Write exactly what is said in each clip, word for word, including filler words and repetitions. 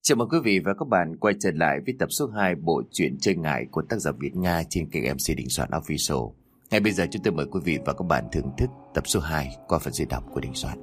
Chào mừng quý vị và các bạn quay trở lại với tập số hai bộ truyện Chơi Ngải của tác giả Việt Nga trên kênh em xê Đình Soạn Official. Ngay bây giờ chúng tôi mời quý vị và các bạn thưởng thức tập số hai qua phần diễn đọc của Đình Soạn.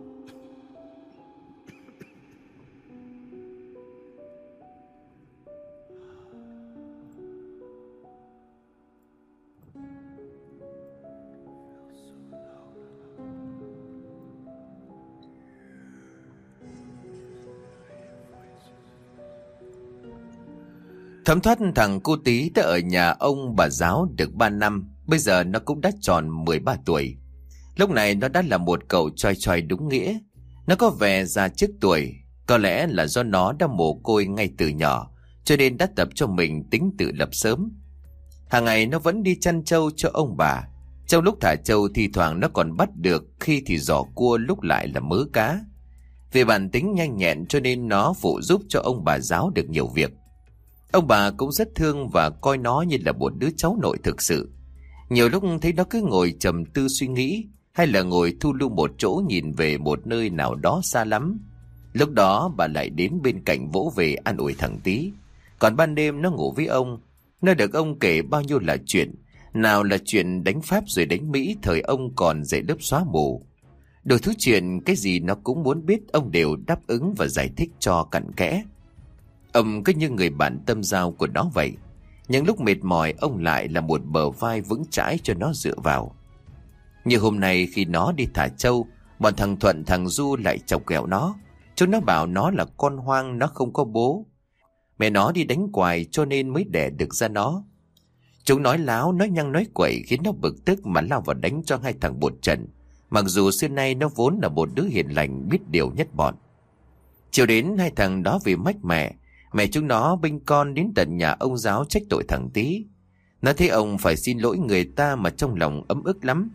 Thấm thoát thằng cu tí đã ở nhà ông bà giáo được ba năm, bây giờ nó cũng đã tròn mười ba tuổi. Lúc này nó đã là một cậu choi choi đúng nghĩa. Nó có vẻ già trước tuổi, có lẽ là do nó đã mồ côi ngay từ nhỏ, cho nên đã tập cho mình tính tự lập sớm. Hàng ngày nó vẫn đi chăn trâu cho ông bà. Trong lúc thả trâu thì thoảng nó còn bắt được, khi thì giỏ cua, lúc lại là mớ cá. Vì bản tính nhanh nhẹn cho nên nó phụ giúp cho ông bà giáo được nhiều việc. Ông bà cũng rất thương và coi nó như là một đứa cháu nội thực sự. Nhiều lúc thấy nó cứ ngồi trầm tư suy nghĩ, hay là ngồi thu lưu một chỗ nhìn về một nơi nào đó xa lắm. Lúc đó bà lại đến bên cạnh vỗ về an ủi thằng Tí. Còn ban đêm nó ngủ với ông. Nó được ông kể bao nhiêu là chuyện. Nào là chuyện đánh Pháp rồi đánh Mỹ thời ông còn dạy lớp xóa mù. Đủ thứ chuyện, cái gì nó cũng muốn biết ông đều đáp ứng và giải thích cho cặn kẽ. Ông cứ như người bạn tâm giao của nó vậy. Những lúc mệt mỏi ông lại là một bờ vai vững chãi cho nó dựa vào. Như hôm nay khi nó đi thả trâu, bọn thằng Thuận thằng Du lại chọc ghẹo nó. Chúng nó bảo nó là con hoang, nó không có bố. Mẹ nó đi đánh quài cho nên mới đẻ được ra nó. Chúng nói láo, nói nhăng nói quậy khiến nó bực tức mà lao vào đánh cho hai thằng một trận. Mặc dù xưa nay nó vốn là một đứa hiền lành biết điều nhất bọn. Chiều đến hai thằng đó vì mách mẹ, mẹ chúng nó bênh con đến tận nhà ông giáo trách tội thằng Tí. Nó thấy ông phải xin lỗi người ta mà trong lòng ấm ức lắm.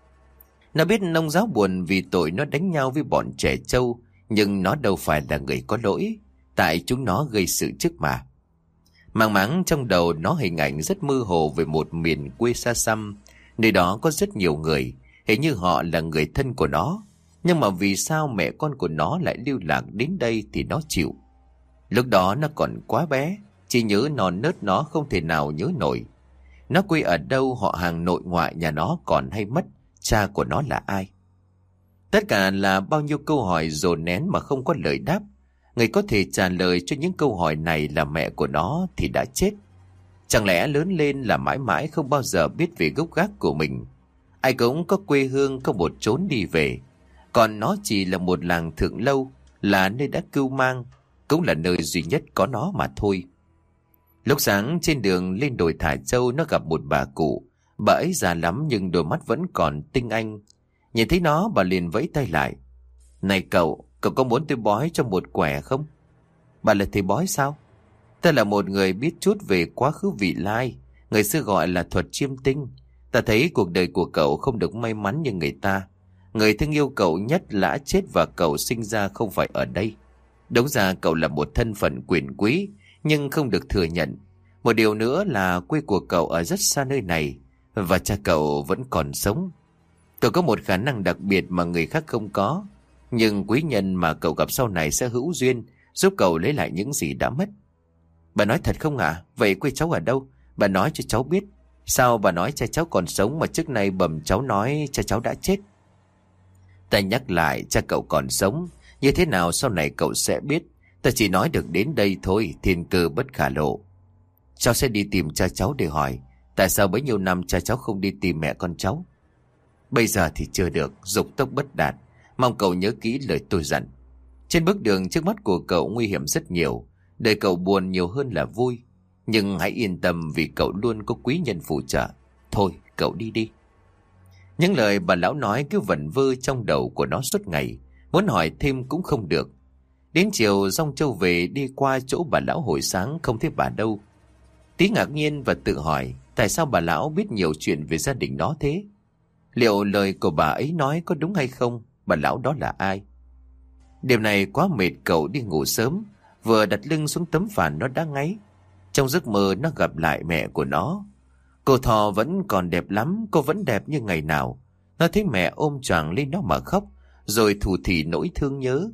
Nó biết ông giáo buồn vì tội nó đánh nhau với bọn trẻ trâu, nhưng nó đâu phải là người có lỗi, tại chúng nó gây sự trước mà. Mang máng trong đầu nó hình ảnh rất mơ hồ về một miền quê xa xăm, nơi đó có rất nhiều người, hình như họ là người thân của nó. Nhưng mà vì sao mẹ con của nó lại lưu lạc đến đây thì nó chịu. Lúc đó nó còn quá bé, chỉ nhớ non nớt nó không thể nào nhớ nổi. Nó quê ở đâu, họ hàng nội ngoại nhà nó còn hay mất, cha của nó là ai. Tất cả là bao nhiêu câu hỏi dồn nén mà không có lời đáp. Người có thể trả lời cho những câu hỏi này là mẹ của nó thì đã chết. Chẳng lẽ lớn lên là mãi mãi không bao giờ biết về gốc gác của mình. Ai cũng có quê hương, có một chốn đi về. Còn nó chỉ là một làng thượng lâu, là nơi đã cưu mang, cũng là nơi duy nhất có nó mà thôi. Lúc sáng trên đường lên đồi thả trâu, nó gặp một bà cụ. Bà ấy già lắm nhưng đôi mắt vẫn còn tinh anh. Nhìn thấy nó, bà liền vẫy tay lại. Này cậu, cậu có muốn tôi bói cho một quẻ không? Bà là thầy bói sao? Ta là một người biết chút về quá khứ vị lai, người xưa gọi là thuật chiêm tinh. Ta thấy cuộc đời của cậu không được may mắn như người ta. Người thương yêu cậu nhất đã chết và cậu sinh ra không phải ở đây. Đúng ra cậu là một thân phận quyền quý, nhưng không được thừa nhận. Một điều nữa là quê của cậu ở rất xa nơi này, và cha cậu vẫn còn sống. Cậu có một khả năng đặc biệt mà người khác không có, nhưng quý nhân mà cậu gặp sau này sẽ hữu duyên, giúp cậu lấy lại những gì đã mất. Bà nói thật không ạ? À? Vậy quê cháu ở đâu? Bà nói cho cháu biết. Sao bà nói cha cháu còn sống mà trước nay bẩm cháu nói cha cháu đã chết? Ta nhắc lại, cha cậu còn sống. Như thế nào sau này cậu sẽ biết. Ta chỉ nói được đến đây thôi, thiên cơ bất khả lộ. Cháu sẽ đi tìm cha cháu để hỏi tại sao bấy nhiêu năm cha cháu không đi tìm mẹ con cháu. Bây giờ thì chưa được, dục tốc bất đạt. Mong cậu nhớ kỹ lời tôi dặn. Trên bước đường trước mắt của cậu nguy hiểm rất nhiều, đời cậu buồn nhiều hơn là vui. Nhưng hãy yên tâm vì cậu luôn có quý nhân phù trợ. Thôi cậu đi đi. Những lời bà lão nói cứ vẩn vơ trong đầu của nó suốt ngày, muốn hỏi thêm cũng không được. Đến chiều dong châu về, đi qua chỗ bà lão hồi sáng không thấy bà đâu. Tí ngạc nhiên và tự hỏi tại sao bà lão biết nhiều chuyện về gia đình nó thế. Liệu lời của bà ấy nói có đúng hay không? Bà lão đó là ai? Đêm này quá mệt cậu đi ngủ sớm, vừa đặt lưng xuống tấm phản nó đã ngáy. Trong giấc mơ nó gặp lại mẹ của nó. Cô Thò vẫn còn đẹp lắm, cô vẫn đẹp như ngày nào. Nó thấy mẹ ôm choàng lên nó mà khóc, rồi thủ thỉ nỗi thương nhớ.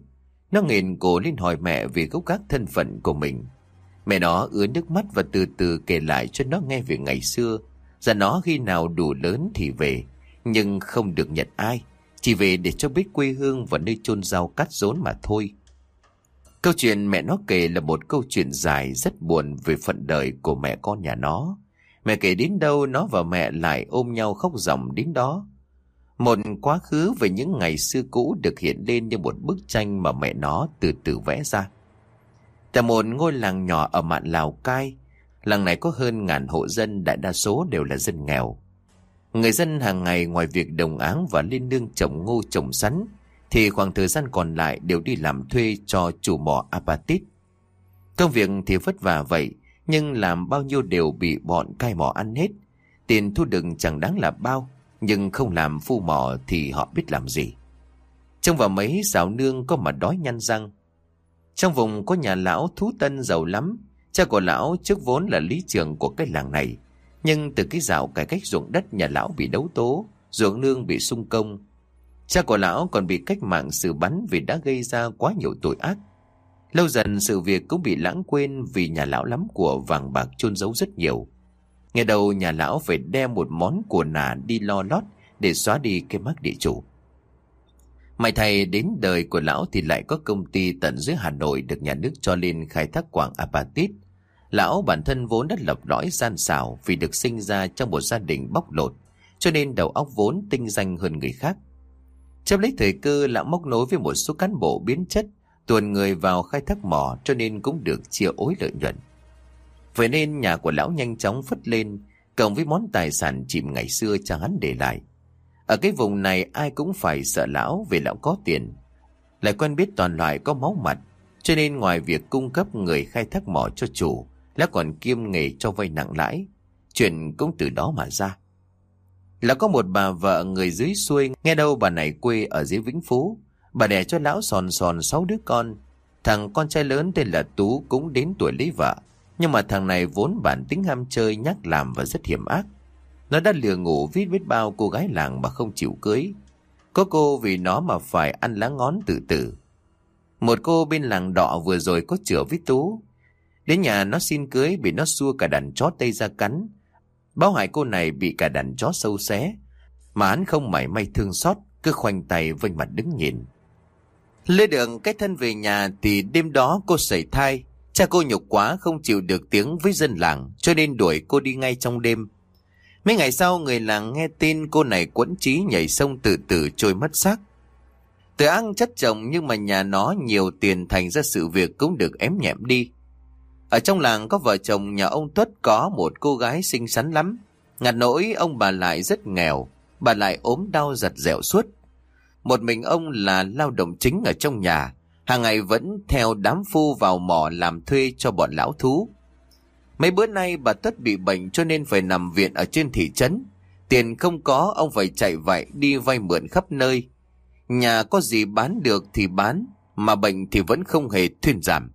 Nó nghền cổ lên hỏi mẹ về gốc gác thân phận của mình. Mẹ nó ứa nước mắt và từ từ kể lại cho nó nghe về ngày xưa. Rằng nó khi nào đủ lớn thì về, nhưng không được nhận ai, chỉ về để cho biết quê hương và nơi chôn rau cắt rốn mà thôi. Câu chuyện mẹ nó kể là một câu chuyện dài rất buồn về phận đời của mẹ con nhà nó. Mẹ kể đến đâu nó và mẹ lại ôm nhau khóc ròng đến đó. Một quá khứ về những ngày xưa cũ được hiện lên như một bức tranh mà mẹ nó từ từ vẽ ra. Tại một ngôi làng nhỏ ở mạn Lào Cai, làng này có hơn ngàn hộ dân, đại đa số đều là dân nghèo. Người dân hàng ngày ngoài việc đồng áng và lên nương trồng ngô trồng sắn, thì khoảng thời gian còn lại đều đi làm thuê cho chủ mỏ apatit. Công việc thì vất vả vậy, nhưng làm bao nhiêu đều bị bọn cai mỏ ăn hết. Tiền thu được chẳng đáng là bao, nhưng không làm phu mỏ thì họ biết làm gì. Trông vào mấy xào nương có mà đói nhăn răng. Trong vùng có nhà lão Thú Tân giàu lắm. Cha của lão trước vốn là lý trưởng của cái làng này, nhưng từ cái dạo cải cách ruộng đất, nhà lão bị đấu tố, ruộng nương bị xung công. Cha của lão còn bị cách mạng xử bắn vì đã gây ra quá nhiều tội ác. Lâu dần sự việc cũng bị lãng quên vì nhà lão lắm của vàng bạc chôn giấu rất nhiều. Ngày đầu nhà lão phải đem một món của nà đi lo lót để xóa đi cái mác địa chủ. May thay đến đời của lão thì lại có công ty tận dưới Hà Nội được nhà nước cho lên khai thác quặng apatit. Lão bản thân vốn đã lập lõi gian xảo vì được sinh ra trong một gia đình bóc lột, cho nên đầu óc vốn tinh danh hơn người khác. Chấp lấy thời cơ, lão móc nối với một số cán bộ biến chất, tuồn người vào khai thác mỏ, cho nên cũng được chia ối lợi nhuận. Vậy nên nhà của lão nhanh chóng phất lên, cộng với món tài sản chìm ngày xưa cha hắn để lại. Ở cái vùng này ai cũng phải sợ lão vì lão có tiền, lại quen biết toàn loại có máu mặt, cho nên ngoài việc cung cấp người khai thác mỏ cho chủ, lão còn kiêm nghề cho vay nặng lãi. Chuyện cũng từ đó mà ra. Lão có một bà vợ người dưới xuôi, nghe đâu bà này quê ở dưới Vĩnh Phú. Bà đẻ cho lão sòn sòn sáu đứa con. Thằng con trai lớn tên là Tú cũng đến tuổi lấy vợ, nhưng mà thằng này vốn bản tính ham chơi, nhác làm và rất hiểm ác. Nó đã lừa ngủ viết biết bao cô gái làng mà không chịu cưới. Có cô vì nó mà phải ăn lá ngón tự tử. Một cô bên làng Đọ vừa rồi có chữa với Tú. Đến nhà nó xin cưới bị nó xua cả đàn chó Tây ra cắn. Báo hại cô này bị cả đàn chó sâu xé, mà hắn không mảy may thương xót, cứ khoanh tay vênh mặt đứng nhìn. Lê được cái thân về nhà thì đêm đó cô sẩy thai. Cha cô nhục quá không chịu được tiếng với dân làng, cho nên đuổi cô đi ngay trong đêm. Mấy ngày sau người làng nghe tin cô này quẫn chí nhảy sông tự tử trôi mất xác. Từ ác chất chồng nhưng mà nhà nó nhiều tiền, thành ra sự việc cũng được ém nhẹm đi. Ở trong làng có vợ chồng nhà ông Tuất có một cô gái xinh xắn lắm. Ngặt nỗi ông bà lại rất nghèo, bà lại ốm đau giật dẻo suốt. Một mình ông là lao động chính ở trong nhà, hàng ngày vẫn theo đám phu vào mỏ làm thuê cho bọn lão thú. Mấy bữa nay bà Tuất bị bệnh cho nên phải nằm viện ở trên thị trấn. Tiền không có, ông phải chạy vạy đi vay mượn khắp nơi. Nhà có gì bán được thì bán, mà bệnh thì vẫn không hề thuyên giảm.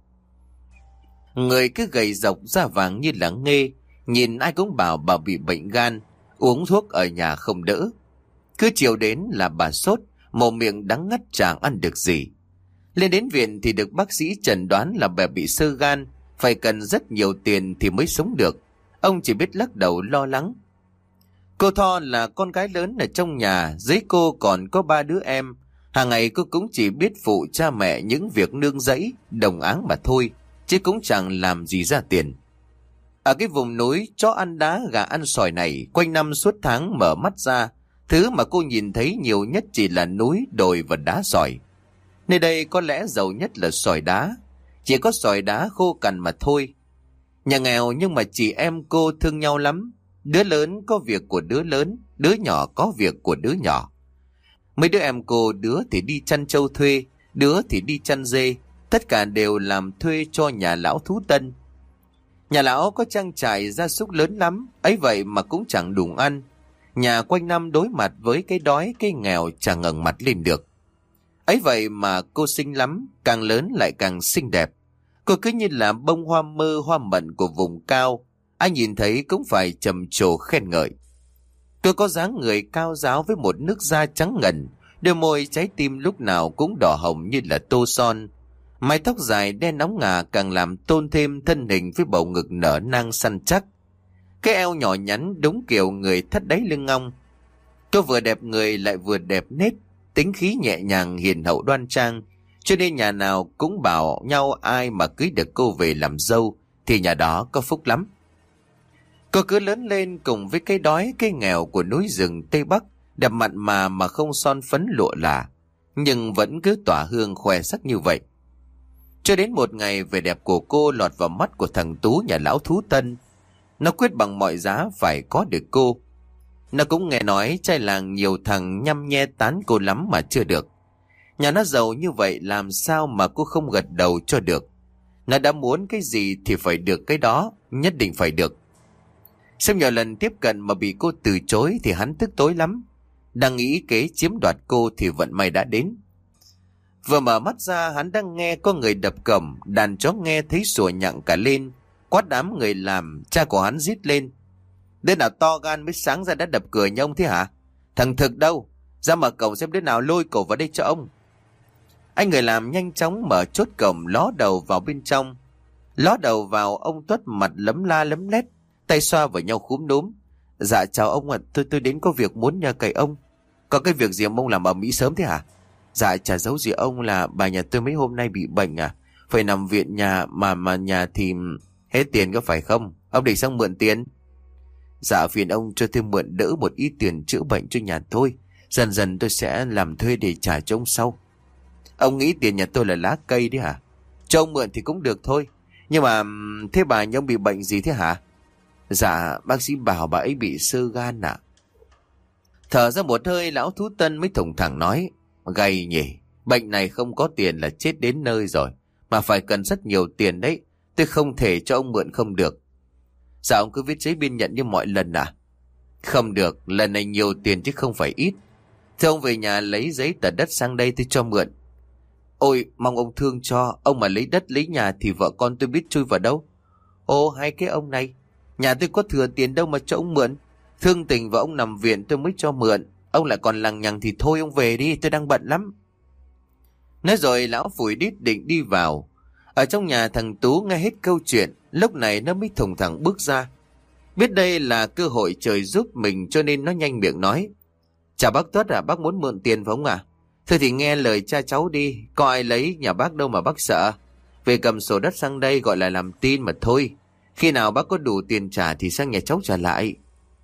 Người cứ gầy dọc da vàng như là nghê, nhìn ai cũng bảo bà bị bệnh gan, uống thuốc ở nhà không đỡ. Cứ chiều đến là bà sốt, mồm miệng đắng ngắt chẳng ăn được gì. Lên đến viện thì được bác sĩ chẩn đoán là bà bị xơ gan, phải cần rất nhiều tiền thì mới sống được. Ông chỉ biết lắc đầu lo lắng. Cô Tho là con gái lớn ở trong nhà, dưới cô còn có ba đứa em. Hàng ngày cô cũng chỉ biết phụ cha mẹ những việc nương rẫy, đồng áng mà thôi, chứ cũng chẳng làm gì ra tiền. Ở cái vùng núi chó ăn đá gà ăn sỏi này, quanh năm suốt tháng mở mắt ra, thứ mà cô nhìn thấy nhiều nhất chỉ là núi, đồi và đá sỏi. Nơi đây có lẽ giàu nhất là sỏi đá, chỉ có sỏi đá khô cằn mà thôi. Nhà nghèo nhưng mà chị em cô thương nhau lắm. Đứa lớn có việc của đứa lớn, đứa nhỏ có việc của đứa nhỏ. Mấy đứa em cô, đứa thì đi chăn trâu thuê, đứa thì đi chăn dê, tất cả đều làm thuê cho nhà lão Thú Tân. Nhà lão có trang trại gia súc lớn lắm, ấy vậy mà cũng chẳng đủ ăn. Nhà quanh năm đối mặt với cái đói cái nghèo chẳng ngẩng mặt lên được. Ấy vậy mà cô xinh lắm, càng lớn lại càng xinh đẹp. Cô cứ như là bông hoa mơ hoa mận của vùng cao, ai nhìn thấy cũng phải trầm trồ khen ngợi. Cô có dáng người cao ráo với một nước da trắng ngần, đôi môi trái tim lúc nào cũng đỏ hồng như là tô son. Mái tóc dài đen nóng ngà càng làm tôn thêm thân hình với bầu ngực nở nang săn chắc. Cái eo nhỏ nhắn đúng kiểu người thắt đáy lưng ong. Cô vừa đẹp người lại vừa đẹp nết, tính khí nhẹ nhàng hiền hậu đoan trang, cho nên nhà nào cũng bảo nhau ai mà cưới được cô về làm dâu thì nhà đó có phúc lắm. Cô cứ lớn lên cùng với cái đói cái nghèo của núi rừng Tây Bắc, đẹp mặn mà mà không son phấn lụa là, nhưng vẫn cứ tỏa hương khoe sắc như vậy. Cho đến một ngày vẻ đẹp của cô lọt vào mắt của thằng Tú nhà lão Thú Tân. Nó quyết bằng mọi giá phải có được cô. Nó cũng nghe nói trai làng nhiều thằng nhăm nhe tán cô lắm mà chưa được. Nhà nó giàu như vậy làm sao mà cô không gật đầu cho được. Nó đã muốn cái gì thì phải được cái đó, nhất định phải được. Sau nhiều lần tiếp cận mà bị cô từ chối thì hắn tức tối lắm. Đang nghĩ kế chiếm đoạt cô thì vận may đã đến. Vừa mở mắt ra hắn đang nghe có người đập cổng, đàn chó nghe thấy sủa nhặng cả lên, quát đám người làm, cha của hắn rít lên. Đứa nào to gan mới sáng ra đã đập cửa như ông thế hả? Thằng Thực đâu? Ra mở cổng xem đứa nào lôi cổ vào đây cho ông. Anh người làm nhanh chóng mở chốt cổng, ló đầu vào bên trong. Ló đầu vào, ông Tuất mặt lấm la lấm lét, tay xoa vào nhau khúm núm. Dạ chào ông ạ, tôi tôi đến có việc muốn nhờ cậy ông. Có cái việc gì ông làm ở Mỹ sớm thế hả? Dạ chả giấu gì ông là bà nhà tôi mấy hôm nay bị bệnh à, phải nằm viện nhà mà mà nhà thì hết tiền có phải không? Ông định sang mượn tiền? Dạ phiền ông cho tôi mượn đỡ một ít tiền chữa bệnh cho nhà tôi, dần dần tôi sẽ làm thuê để trả cho ông sau. Ông nghĩ tiền nhà tôi là lá cây đấy hả? Cho ông mượn thì cũng được thôi, nhưng mà thế bà nhà ông bị bệnh gì thế hả? Dạ bác sĩ bảo bà ấy bị xơ gan ạ. Thở ra một hơi, lão Thú Tân mới thủng thẳng nói, gay nhỉ, bệnh này không có tiền là chết đến nơi rồi, mà phải cần rất nhiều tiền đấy, tôi không thể cho ông mượn không được. Dạ ông cứ viết giấy biên nhận như mọi lần à? Không được, lần này nhiều tiền chứ không phải ít. Thế ông về nhà lấy giấy tờ đất sang đây tôi cho mượn. Ôi mong ông thương cho, ông mà lấy đất lấy nhà thì vợ con tôi biết chui vào đâu. Ô hay cái ông này, nhà tôi có thừa tiền đâu mà cho ông mượn. Thương tình và ông nằm viện tôi mới cho mượn, ông lại còn lằng nhằng thì thôi ông về đi, tôi đang bận lắm. Nói rồi lão phủi đít định đi vào. Ở trong nhà thằng Tú nghe hết câu chuyện, lúc này nó mới thùng thẳng bước ra. Biết đây là cơ hội trời giúp mình cho nên nó nhanh miệng nói. Chào bác Tuất à, bác muốn mượn tiền phải không à? Thôi thì nghe lời cha cháu đi, có ai lấy nhà bác đâu mà bác sợ. Về cầm sổ đất sang đây gọi là làm tin mà thôi. Khi nào bác có đủ tiền trả thì sang nhà cháu trả lại.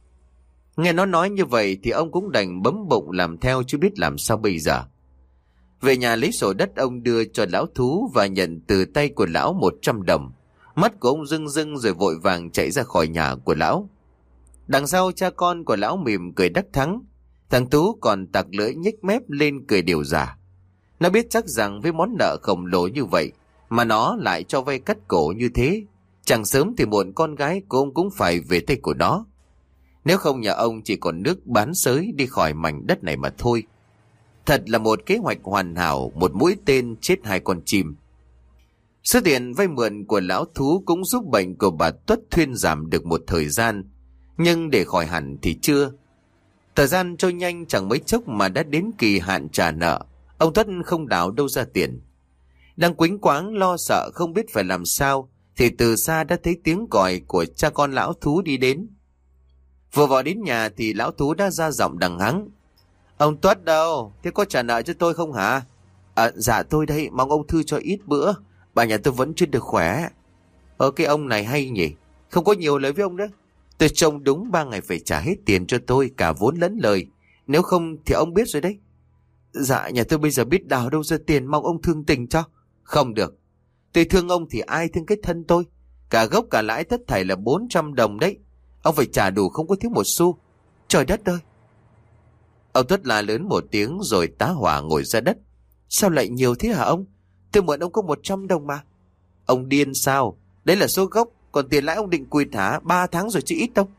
Nghe nó nói như vậy thì ông cũng đành bấm bụng làm theo chứ biết làm sao bây giờ. Về nhà lấy sổ đất ông đưa cho lão Thú và nhận từ tay của lão một trăm đồng. Mắt của ông rưng rưng rồi vội vàng chạy ra khỏi nhà của lão. Đằng sau cha con của lão mỉm cười đắc thắng. Thằng Tú còn tặc lưỡi nhếch mép lên cười điều giả. Nó biết chắc rằng với món nợ khổng lồ như vậy mà nó lại cho vay cắt cổ như thế, chẳng sớm thì muộn con gái của ông cũng phải về tay của nó. Nếu không nhà ông chỉ còn nước bán xới đi khỏi mảnh đất này mà thôi. Thật là một kế hoạch hoàn hảo, một mũi tên chết hai con chim. Số tiền vay mượn của lão Thú cũng giúp bệnh của bà Tuất thuyên giảm được một thời gian, nhưng để khỏi hẳn thì chưa. Thời gian trôi nhanh chẳng mấy chốc mà đã đến kỳ hạn trả nợ. Ông Tuất không đào đâu ra tiền. Đang quýnh quáng lo sợ không biết phải làm sao thì từ xa đã thấy tiếng còi của cha con lão Thú đi đến. Vừa vào đến nhà thì lão Thú đã ra giọng đằng hắng. Ông Tuất đâu? Thế có trả nợ cho tôi không hả? À, dạ tôi đây, mong ông thư cho ít bữa. Bà nhà tôi vẫn chưa được khỏe. Ờ cái ông này hay nhỉ, không có nhiều lời với ông đó. Tôi trông đúng ba ngày phải trả hết tiền cho tôi, cả vốn lẫn lời. Nếu không thì ông biết rồi đấy. Dạ nhà tôi bây giờ biết đào đâu ra tiền, mong ông thương tình cho. Không được, tôi thương ông thì ai thương cái thân tôi. Cả gốc cả lãi tất thảy là bốn trăm đồng đấy. Ông phải trả đủ, không có thiếu một xu. Trời đất ơi. Ông Tuất la lớn một tiếng rồi tá hỏa ngồi ra đất. Sao lại nhiều thế hả ông? Tôi mượn ông có một trăm đồng mà. Ông điên sao? Đấy là số gốc, còn tiền lãi ông định quỵt hả? Ba tháng rồi chứ ít đâu.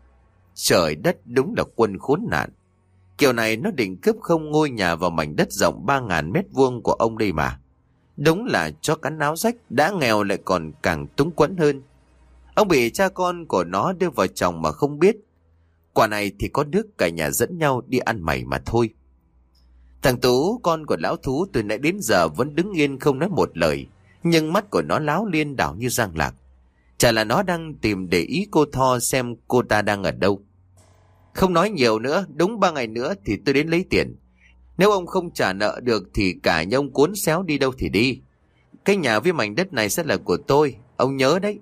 Trời đất, đúng là quân khốn nạn. Kiểu này nó định cướp không ngôi nhà vào mảnh đất rộng ba ngàn mét vuông của ông đây mà. Đúng là cho cắn áo rách, đã nghèo lại còn càng túng quẫn hơn. Ông bị cha con của nó đưa vào chồng mà không biết. Quả này thì có nước cả nhà dẫn nhau đi ăn mày mà thôi. Thằng Tú, con của lão Thú, từ nãy đến giờ vẫn đứng yên không nói một lời. nhưng mắt của nó láo liên đảo như giang lạc. Chả là nó đang tìm để ý cô Tho xem cô ta đang ở đâu. Không nói nhiều nữa, đúng ba ngày nữa thì tôi đến lấy tiền. Nếu ông không trả nợ được thì cả nhà ông cuốn xéo đi đâu thì đi. Cái nhà với mảnh đất này sẽ là của tôi, ông nhớ đấy.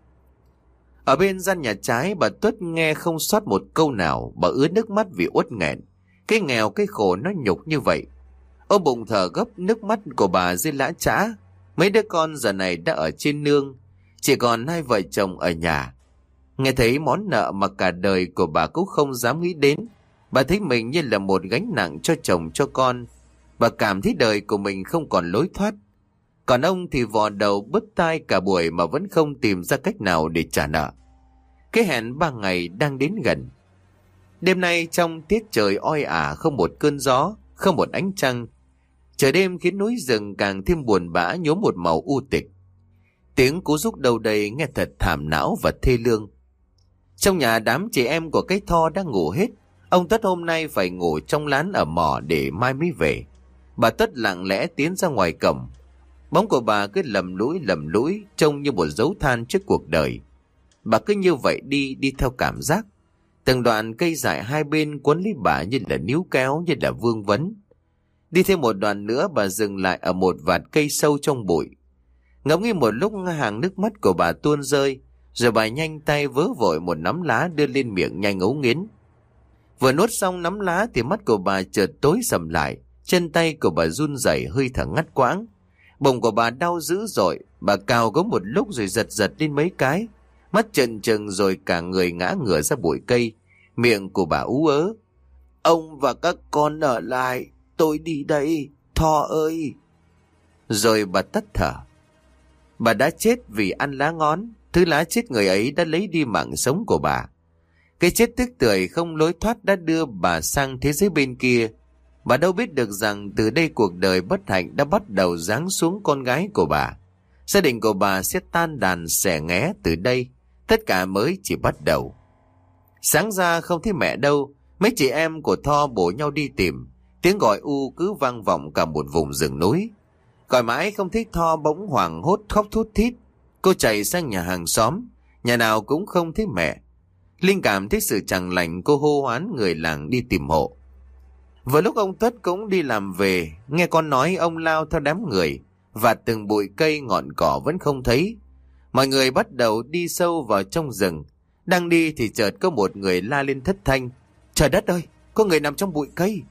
Ở bên gian nhà trái, bà Tuất nghe không sót một câu nào, bà ứa nước mắt vì uất nghẹn. Cái nghèo cái khổ nó nhục như vậy. Ôm bụng thở gấp, nước mắt của bà rơi lã chã. Mấy đứa con giờ này đã ở trên nương, chỉ còn hai vợ chồng ở nhà. Nghe thấy món nợ mà cả đời của bà cũng không dám nghĩ đến, bà thấy mình như là một gánh nặng cho chồng cho con. Bà cảm thấy đời của mình không còn lối thoát. Còn ông thì vò đầu bứt tai cả buổi mà vẫn không tìm ra cách nào để trả nợ. Cái hẹn ba ngày đang đến gần. Đêm nay trong tiết trời oi ả, không một cơn gió, không một ánh trăng. Trời đêm khiến núi rừng càng thêm buồn bã, nhuốm một màu u tịch. Tiếng cú rúc đầu đầy nghe thật thảm não và thê lương. Trong nhà đám chị em của cái Tho đang ngủ hết. Ông Tất hôm nay phải ngủ trong lán ở mỏ để mai mới về. Bà Tất lặng lẽ tiến ra ngoài cổng. Bóng của bà cứ lầm lũi lầm lũi, trông như một dấu than trước cuộc đời. Bà cứ như vậy đi, đi theo cảm giác. Từng đoạn cây dại hai bên quấn lấy bà như là níu kéo, như là vương vấn. Đi thêm một đoạn nữa, bà dừng lại ở một vạt cây sâu trong bụi. Ngẫm nghĩ một lúc, hàng nước mắt của bà tuôn rơi, rồi bà nhanh tay vớ vội một nắm lá đưa lên miệng nhanh ngấu nghiến. Vừa nuốt xong nắm lá thì mắt của bà chợt tối sầm lại, chân tay của bà run rẩy, hơi thở ngắt quãng. Bụng của bà đau dữ dội, bà cào có một lúc rồi giật giật lên mấy cái, mắt trợn trừng rồi cả người ngã ngửa ra bụi cây, miệng của bà ú ớ. Ông và các con ở lại, tôi đi đây, Tho ơi. Rồi bà tắt thở. Bà đã chết vì ăn lá ngón, thứ lá chết người ấy đã lấy đi mạng sống của bà. Cái chết tức tưởi không lối thoát đã đưa bà sang thế giới bên kia. Bà đâu biết được rằng từ đây cuộc đời bất hạnh đã bắt đầu giáng xuống con gái của bà. Gia đình của bà sẽ tan đàn xẻ nghé từ đây. Tất cả mới chỉ bắt đầu. Sáng ra không thấy mẹ đâu, mấy chị em của Tho bổ nhau đi tìm. Tiếng gọi u cứ vang vọng cả một vùng rừng núi. Gọi mãi không thấy Tho, bỗng hoảng hốt khóc thút thít. Cô chạy sang nhà hàng xóm, nhà nào cũng không thấy mẹ. Linh cảm thấy sự chẳng lành, cô hô hoán người làng đi tìm hộ. Vừa lúc ông Tuất cũng đi làm về, nghe con nói ông lao theo đám người, và từng bụi cây ngọn cỏ vẫn không thấy. Mọi người bắt đầu đi sâu vào trong rừng. Đang đi thì chợt có một người la lên thất thanh. Trời đất ơi, có người nằm trong bụi cây.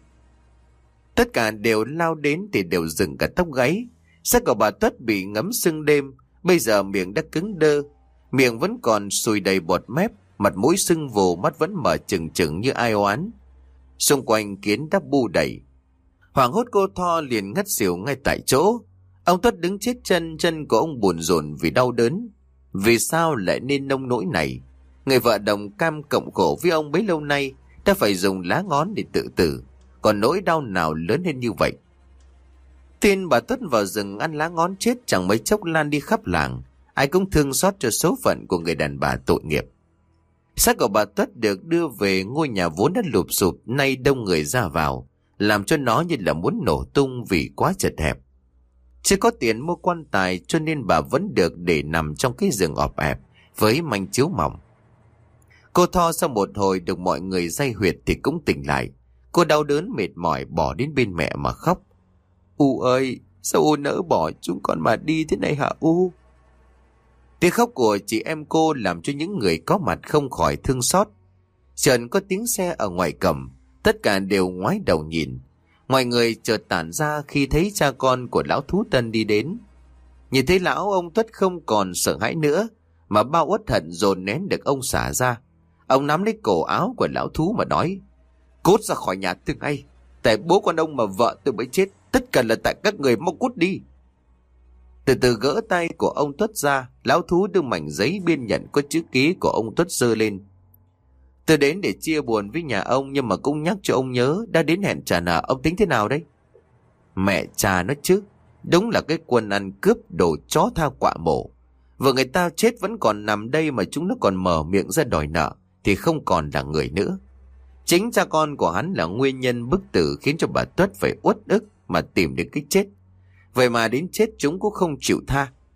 Tất cả đều lao đến thì đều dựng cả tóc gáy. Xác của bà Tuất bị ngấm sưng đêm, bây giờ miệng đã cứng đơ, miệng vẫn còn sùi đầy bọt mép, mặt mũi sưng vù, mắt vẫn mở trừng trừng như ai oán. Xung quanh kiến đã bu đầy. Hoảng hốt cô Tho liền ngất xỉu ngay tại chỗ. Ông Tuất đứng chết chân, chân của ông buồn rộn vì đau đớn. Vì sao lại nên nông nỗi này? Người vợ đồng cam cộng khổ với ông bấy lâu nay đã phải dùng lá ngón để tự tử, còn nỗi đau nào lớn hơn như vậy? Tin bà Tuất vào rừng ăn lá ngón chết chẳng mấy chốc lan đi khắp làng. Ai cũng thương xót cho số phận của người đàn bà tội nghiệp. Xác của bà Tuất được đưa về ngôi nhà vốn đã lụp sụp, nay đông người ra vào, làm cho nó như là muốn nổ tung vì quá chật hẹp. Chưa có tiền mua quan tài cho nên bà vẫn được để nằm trong cái giường ọp ẹp với manh chiếu mỏng. Cô Tho sau một hồi được mọi người day huyệt thì cũng tỉnh lại. Cô đau đớn mệt mỏi bỏ đến bên mẹ mà khóc. U ơi, sao U nỡ bỏ chúng con mà đi thế này hả U? Tiếng khóc của chị em cô làm cho những người có mặt không khỏi thương xót. Chợt có tiếng xe ở ngoài cổng, tất cả đều ngoái đầu nhìn. Mọi người chợt tản ra khi thấy cha con của lão thú Tân đi đến. Nhìn thấy lão, ông Tuất không còn sợ hãi nữa, mà bao uất hận dồn nén được ông xả ra. Ông nắm lấy cổ áo của lão thú mà nói: Cút ra khỏi nhà tôi ngay, tại bố con ông mà vợ tôi mới chết, tất cả là tại các người, mau cút đi. Từ từ gỡ tay của ông Tuất ra, lão thú đưa mảnh giấy biên nhận có chữ ký của ông Tuất giơ lên. Tôi đến để chia buồn với nhà ông, nhưng mà cũng nhắc cho ông nhớ đã đến hẹn trả nợ, ông tính thế nào đấy? Mẹ cha nó chứ, đúng là cái quân ăn cướp đồ chó tha quạ mổ. Vừa người ta chết vẫn còn nằm đây mà chúng nó còn mở miệng ra đòi nợ thì không còn là người nữa. Chính cha con của hắn là nguyên nhân bức tử khiến cho bà Tuất phải uất ức mà tìm đến cái chết. Vậy mà đến chết chúng cũng không chịu tha.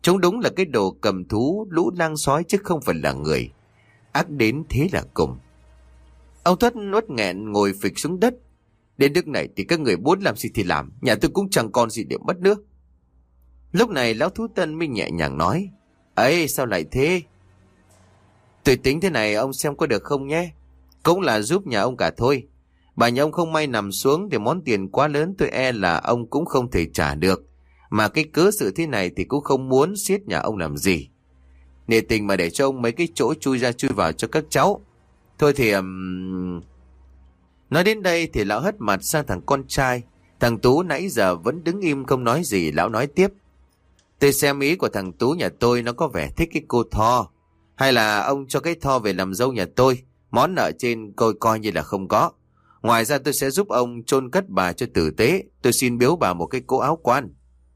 Chúng đúng là cái đồ cầm thú lũ lang sói chứ không phải là người. Ác đến thế là cùng. Ông Tuất nuốt nghẹn ngồi phịch xuống đất. Đến nước này thì các người muốn làm gì thì làm, nhà tôi cũng chẳng còn gì để mất nữa. Lúc này lão thú Tân mới nhẹ nhàng nói: ấy sao lại thế? Tôi tính thế này, ông xem có được không nhé. Cũng là giúp nhà ông cả thôi. Bà nhà ông không may nằm xuống thì món tiền quá lớn tôi e là ông cũng không thể trả được. Mà cái cớ sự thế này thì cũng không muốn siết nhà ông làm gì. Nể tình mà để cho ông mấy cái chỗ chui ra chui vào cho các cháu. Thôi thì... Um... Nói đến đây thì lão hất mặt sang thằng con trai. Thằng Tú nãy giờ vẫn đứng im không nói gì. Lão nói tiếp: tôi xem ý của thằng Tú nhà tôi nó có vẻ thích cái cô Tho. Hay là ông cho cái Tho về làm dâu nhà tôi. Món nợ trên coi coi như là không có. Ngoài ra tôi sẽ giúp ông chôn cất bà cho tử tế. Tôi xin biếu bà một cái cỗ áo quan.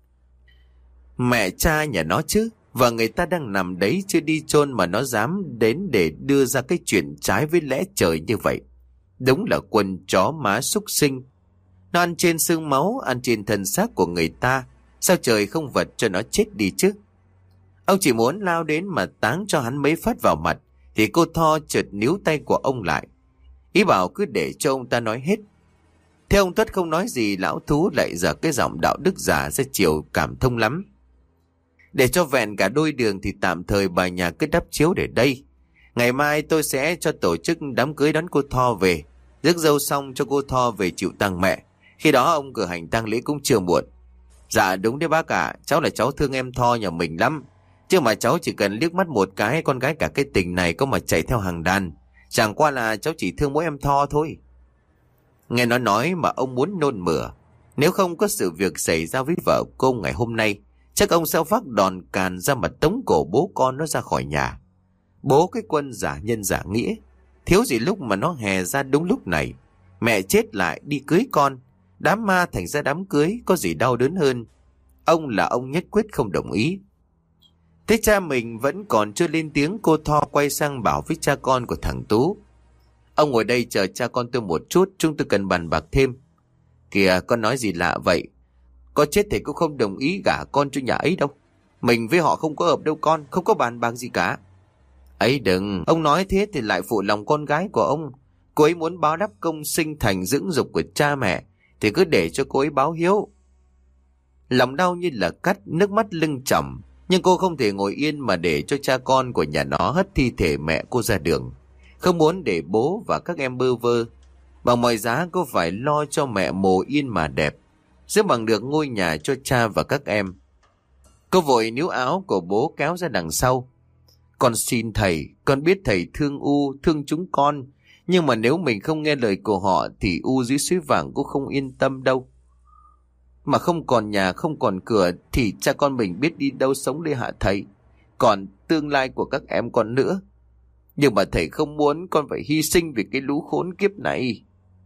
Mẹ cha nhà nó chứ. Và người ta đang nằm đấy chưa đi chôn mà nó dám đến để đưa ra cái chuyện trái với lẽ trời như vậy. Đúng là quân chó má súc sinh. Nó ăn trên xương máu, ăn trên thân xác của người ta. Sao trời không vật cho nó chết đi chứ? Ông chỉ muốn lao đến mà táng cho hắn mấy phát vào mặt. Thì cô Tho chợt níu tay của ông lại. Ý bảo cứ để cho ông ta nói hết. Thế ông Tuất không nói gì, lão thú lại giở cái giọng đạo đức giả ra chiều cảm thông lắm. Để cho vẹn cả đôi đường thì tạm thời bà nhà cứ đắp chiếu để đây. Ngày mai tôi sẽ cho tổ chức đám cưới đón cô Tho về. Rước dâu xong cho cô Tho về chịu tang mẹ. Khi đó ông cử hành tang lễ cũng chưa muộn. Dạ đúng đấy bác ạ, cháu là cháu thương em Tho nhà mình lắm. Chứ mà cháu chỉ cần liếc mắt một cái, con gái cả cái tình này có mà chạy theo hàng đàn. Chẳng qua là cháu chỉ thương mỗi em Tho thôi. Nghe nó nói mà ông muốn nôn mửa. Nếu không có sự việc xảy ra với vợ cô ngày hôm nay, chắc ông sẽ vác đòn càn ra mà tống cổ bố con nó ra khỏi nhà. Bố cái quân giả nhân giả nghĩa. Thiếu gì lúc mà nó hè ra đúng lúc này. Mẹ chết lại đi cưới con. Đám ma thành ra đám cưới, có gì đau đớn hơn. Ông là ông nhất quyết không đồng ý. Thế cha mình vẫn còn chưa lên tiếng, cô Tho quay sang bảo với cha con của thằng Tú: ông ngồi đây chờ cha con tôi một chút, chúng tôi cần bàn bạc thêm. Kìa, con nói gì lạ vậy? Có chết thì cũng không đồng ý gả con cho nhà ấy đâu. Mình với họ không có hợp đâu con, không có bàn bạc gì cả. Ấy đừng, ông nói thế thì lại phụ lòng con gái của ông. Cô ấy muốn báo đáp công sinh thành dưỡng dục của cha mẹ thì cứ để cho cô ấy báo hiếu. Lòng đau như là cắt, nước mắt lưng tròng. Nhưng cô không thể ngồi yên mà để cho cha con của nhà nó hất thi thể mẹ cô ra đường. Không muốn để bố và các em bơ vơ. Bằng mọi giá cô phải lo cho mẹ mồ yên mà đẹp, giữ bằng được ngôi nhà cho cha và các em. Cô vội níu áo của bố kéo ra đằng sau. Con xin thầy, con biết thầy thương U, thương chúng con. Nhưng mà nếu mình không nghe lời của họ thì U dưới suối vàng cũng không yên tâm đâu. Mà không còn nhà, không còn cửa thì cha con mình biết đi đâu sống đây hả thầy? Còn tương lai của các em con nữa. Nhưng mà thầy không muốn con phải hy sinh vì cái lũ khốn kiếp này.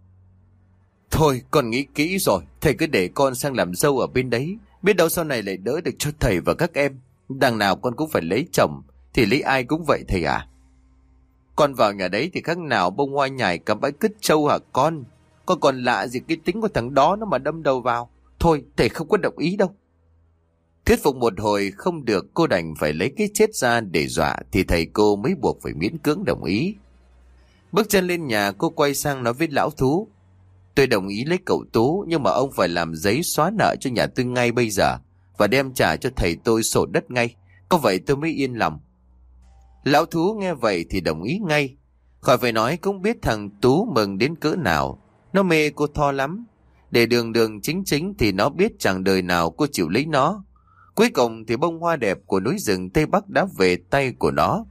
Thôi con nghĩ kỹ rồi, thầy cứ để con sang làm dâu ở bên đấy. Biết đâu sau này lại đỡ được cho thầy và các em. Đằng nào con cũng phải lấy chồng, thì lấy ai cũng vậy thầy à. Con vào nhà đấy thì khác nào bông hoa nhài cầm bãi cứt trâu hả con? Con còn lạ gì cái tính của thằng đó nó mà đâm đầu vào. Thôi thầy không có đồng ý đâu. Thuyết phục một hồi không được, cô đành phải lấy cái chết ra để dọa, thì thầy cô mới buộc phải miễn cưỡng đồng ý. Bước chân lên nhà, cô quay sang nói với lão thú: tôi đồng ý lấy cậu Tú, nhưng mà ông phải làm giấy xóa nợ cho nhà tôi ngay bây giờ và đem trả cho thầy tôi sổ đất ngay. Có vậy tôi mới yên lòng. Lão thú nghe vậy thì đồng ý ngay. Khỏi phải nói cũng biết thằng Tú mừng đến cỡ nào. Nó mê cô Tho lắm. Để đường đường chính chính thì nó biết chẳng đời nào cô chịu lấy nó. Cuối cùng thì bông hoa đẹp của núi rừng Tây Bắc đã về tay của nó.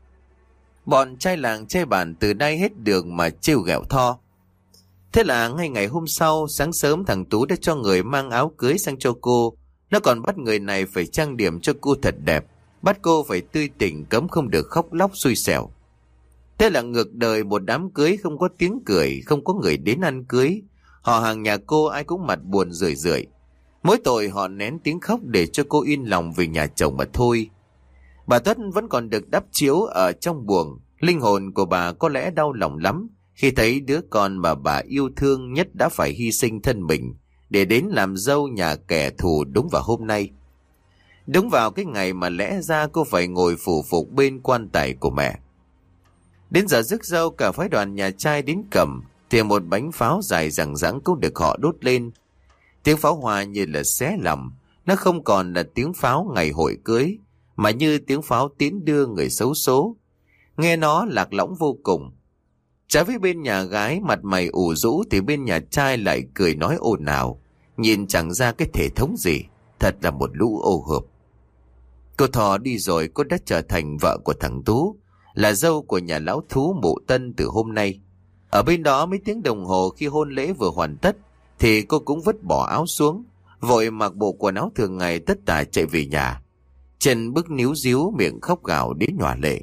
Bọn trai làng trai bản từ nay hết đường mà trêu ghẹo Tho. Thế là ngay ngày hôm sau, sáng sớm thằng Tú đã cho người mang áo cưới sang cho cô. Nó còn bắt người này phải trang điểm cho cô thật đẹp, bắt cô phải tươi tỉnh, cấm không được khóc lóc xui xẻo. Thế là ngược đời, một đám cưới không có tiếng cười, không có người đến ăn cưới. Họ hàng nhà cô ai cũng mặt buồn rười rượi. Mỗi tội họ nén tiếng khóc để cho cô yên lòng về nhà chồng mà thôi. Bà Tuất vẫn còn được đắp chiếu ở trong buồng. Linh hồn của bà có lẽ đau lòng lắm khi thấy đứa con mà bà yêu thương nhất đã phải hy sinh thân mình để đến làm dâu nhà kẻ thù đúng vào hôm nay. Đúng vào cái ngày mà lẽ ra cô phải ngồi phủ phục bên quan tài của mẹ. Đến giờ rước dâu, cả phái đoàn nhà trai đến cầm thì một bánh pháo dài rằng rẵng cũng được họ đốt lên. Tiếng pháo hoa như là xé lòng. Nó không còn là tiếng pháo ngày hội cưới, mà như tiếng pháo tiến đưa người xấu số. Nghe nó lạc lõng vô cùng. Trái với bên nhà gái mặt mày ủ rũ thì bên nhà trai lại cười nói ồn ào, nhìn chẳng ra cái thể thống gì. Thật là một lũ ô hợp. Cô Thò đi rồi, cô đã trở thành vợ của thằng Tú, là dâu của nhà lão Thú Mộ Tân từ hôm nay. Ở bên đó mấy tiếng đồng hồ khi hôn lễ vừa hoàn tất thì cô cũng vứt bỏ áo xuống, vội mặc bộ quần áo thường ngày tất tả chạy về nhà. Chân bước níu díu, miệng khóc gào đến nhòa lệ.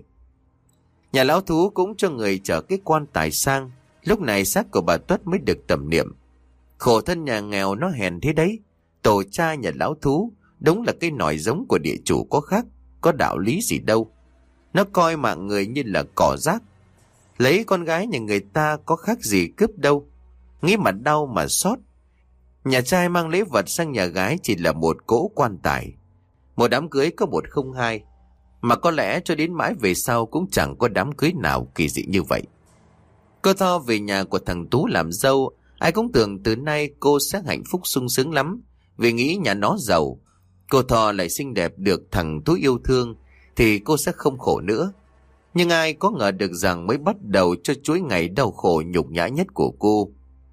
Nhà lão Thú cũng cho người chở cái quan tài sang. Lúc này xác của bà Tuất mới được tẩm niệm. Khổ thân nhà nghèo nó hèn thế đấy. Tổ cha nhà lão Thú đúng là cái nòi giống của địa chủ có khác, có đạo lý gì đâu. Nó coi mạng người như là cỏ rác. Lấy con gái nhà người ta có khác gì cướp đâu. Nghĩ mà đau mà xót. Nhà trai mang lễ vật sang nhà gái chỉ là một cỗ quan tài. Một đám cưới có một không hai. Mà có lẽ cho đến mãi về sau cũng chẳng có đám cưới nào kỳ dị như vậy. Cô Tho về nhà của thằng Tú làm dâu. Ai cũng tưởng từ nay cô sẽ hạnh phúc sung sướng lắm, vì nghĩ nhà nó giàu. Cô Tho lại xinh đẹp được thằng Tú yêu thương thì cô sẽ không khổ nữa. Nhưng ai có ngờ được rằng mới bắt đầu cho chuỗi ngày đau khổ nhục nhã nhất của cô.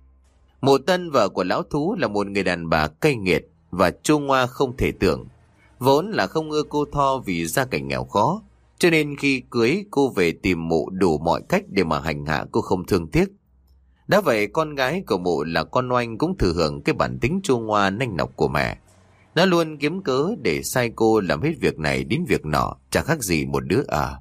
Mộ Tân, vợ của lão Thú, là một người đàn bà cay nghiệt và chua ngoa không thể tưởng. Vốn là không ưa cô Tho vì gia cảnh nghèo khó, cho nên khi cưới cô về tìm Mộ đủ mọi cách để mà hành hạ cô không thương tiếc. Đã vậy con gái của Mộ là con Oanh cũng thừa hưởng cái bản tính chua ngoa nanh nọc của mẹ. Nó luôn kiếm cớ để sai cô làm hết việc này đến việc nọ, chẳng khác gì một đứa à.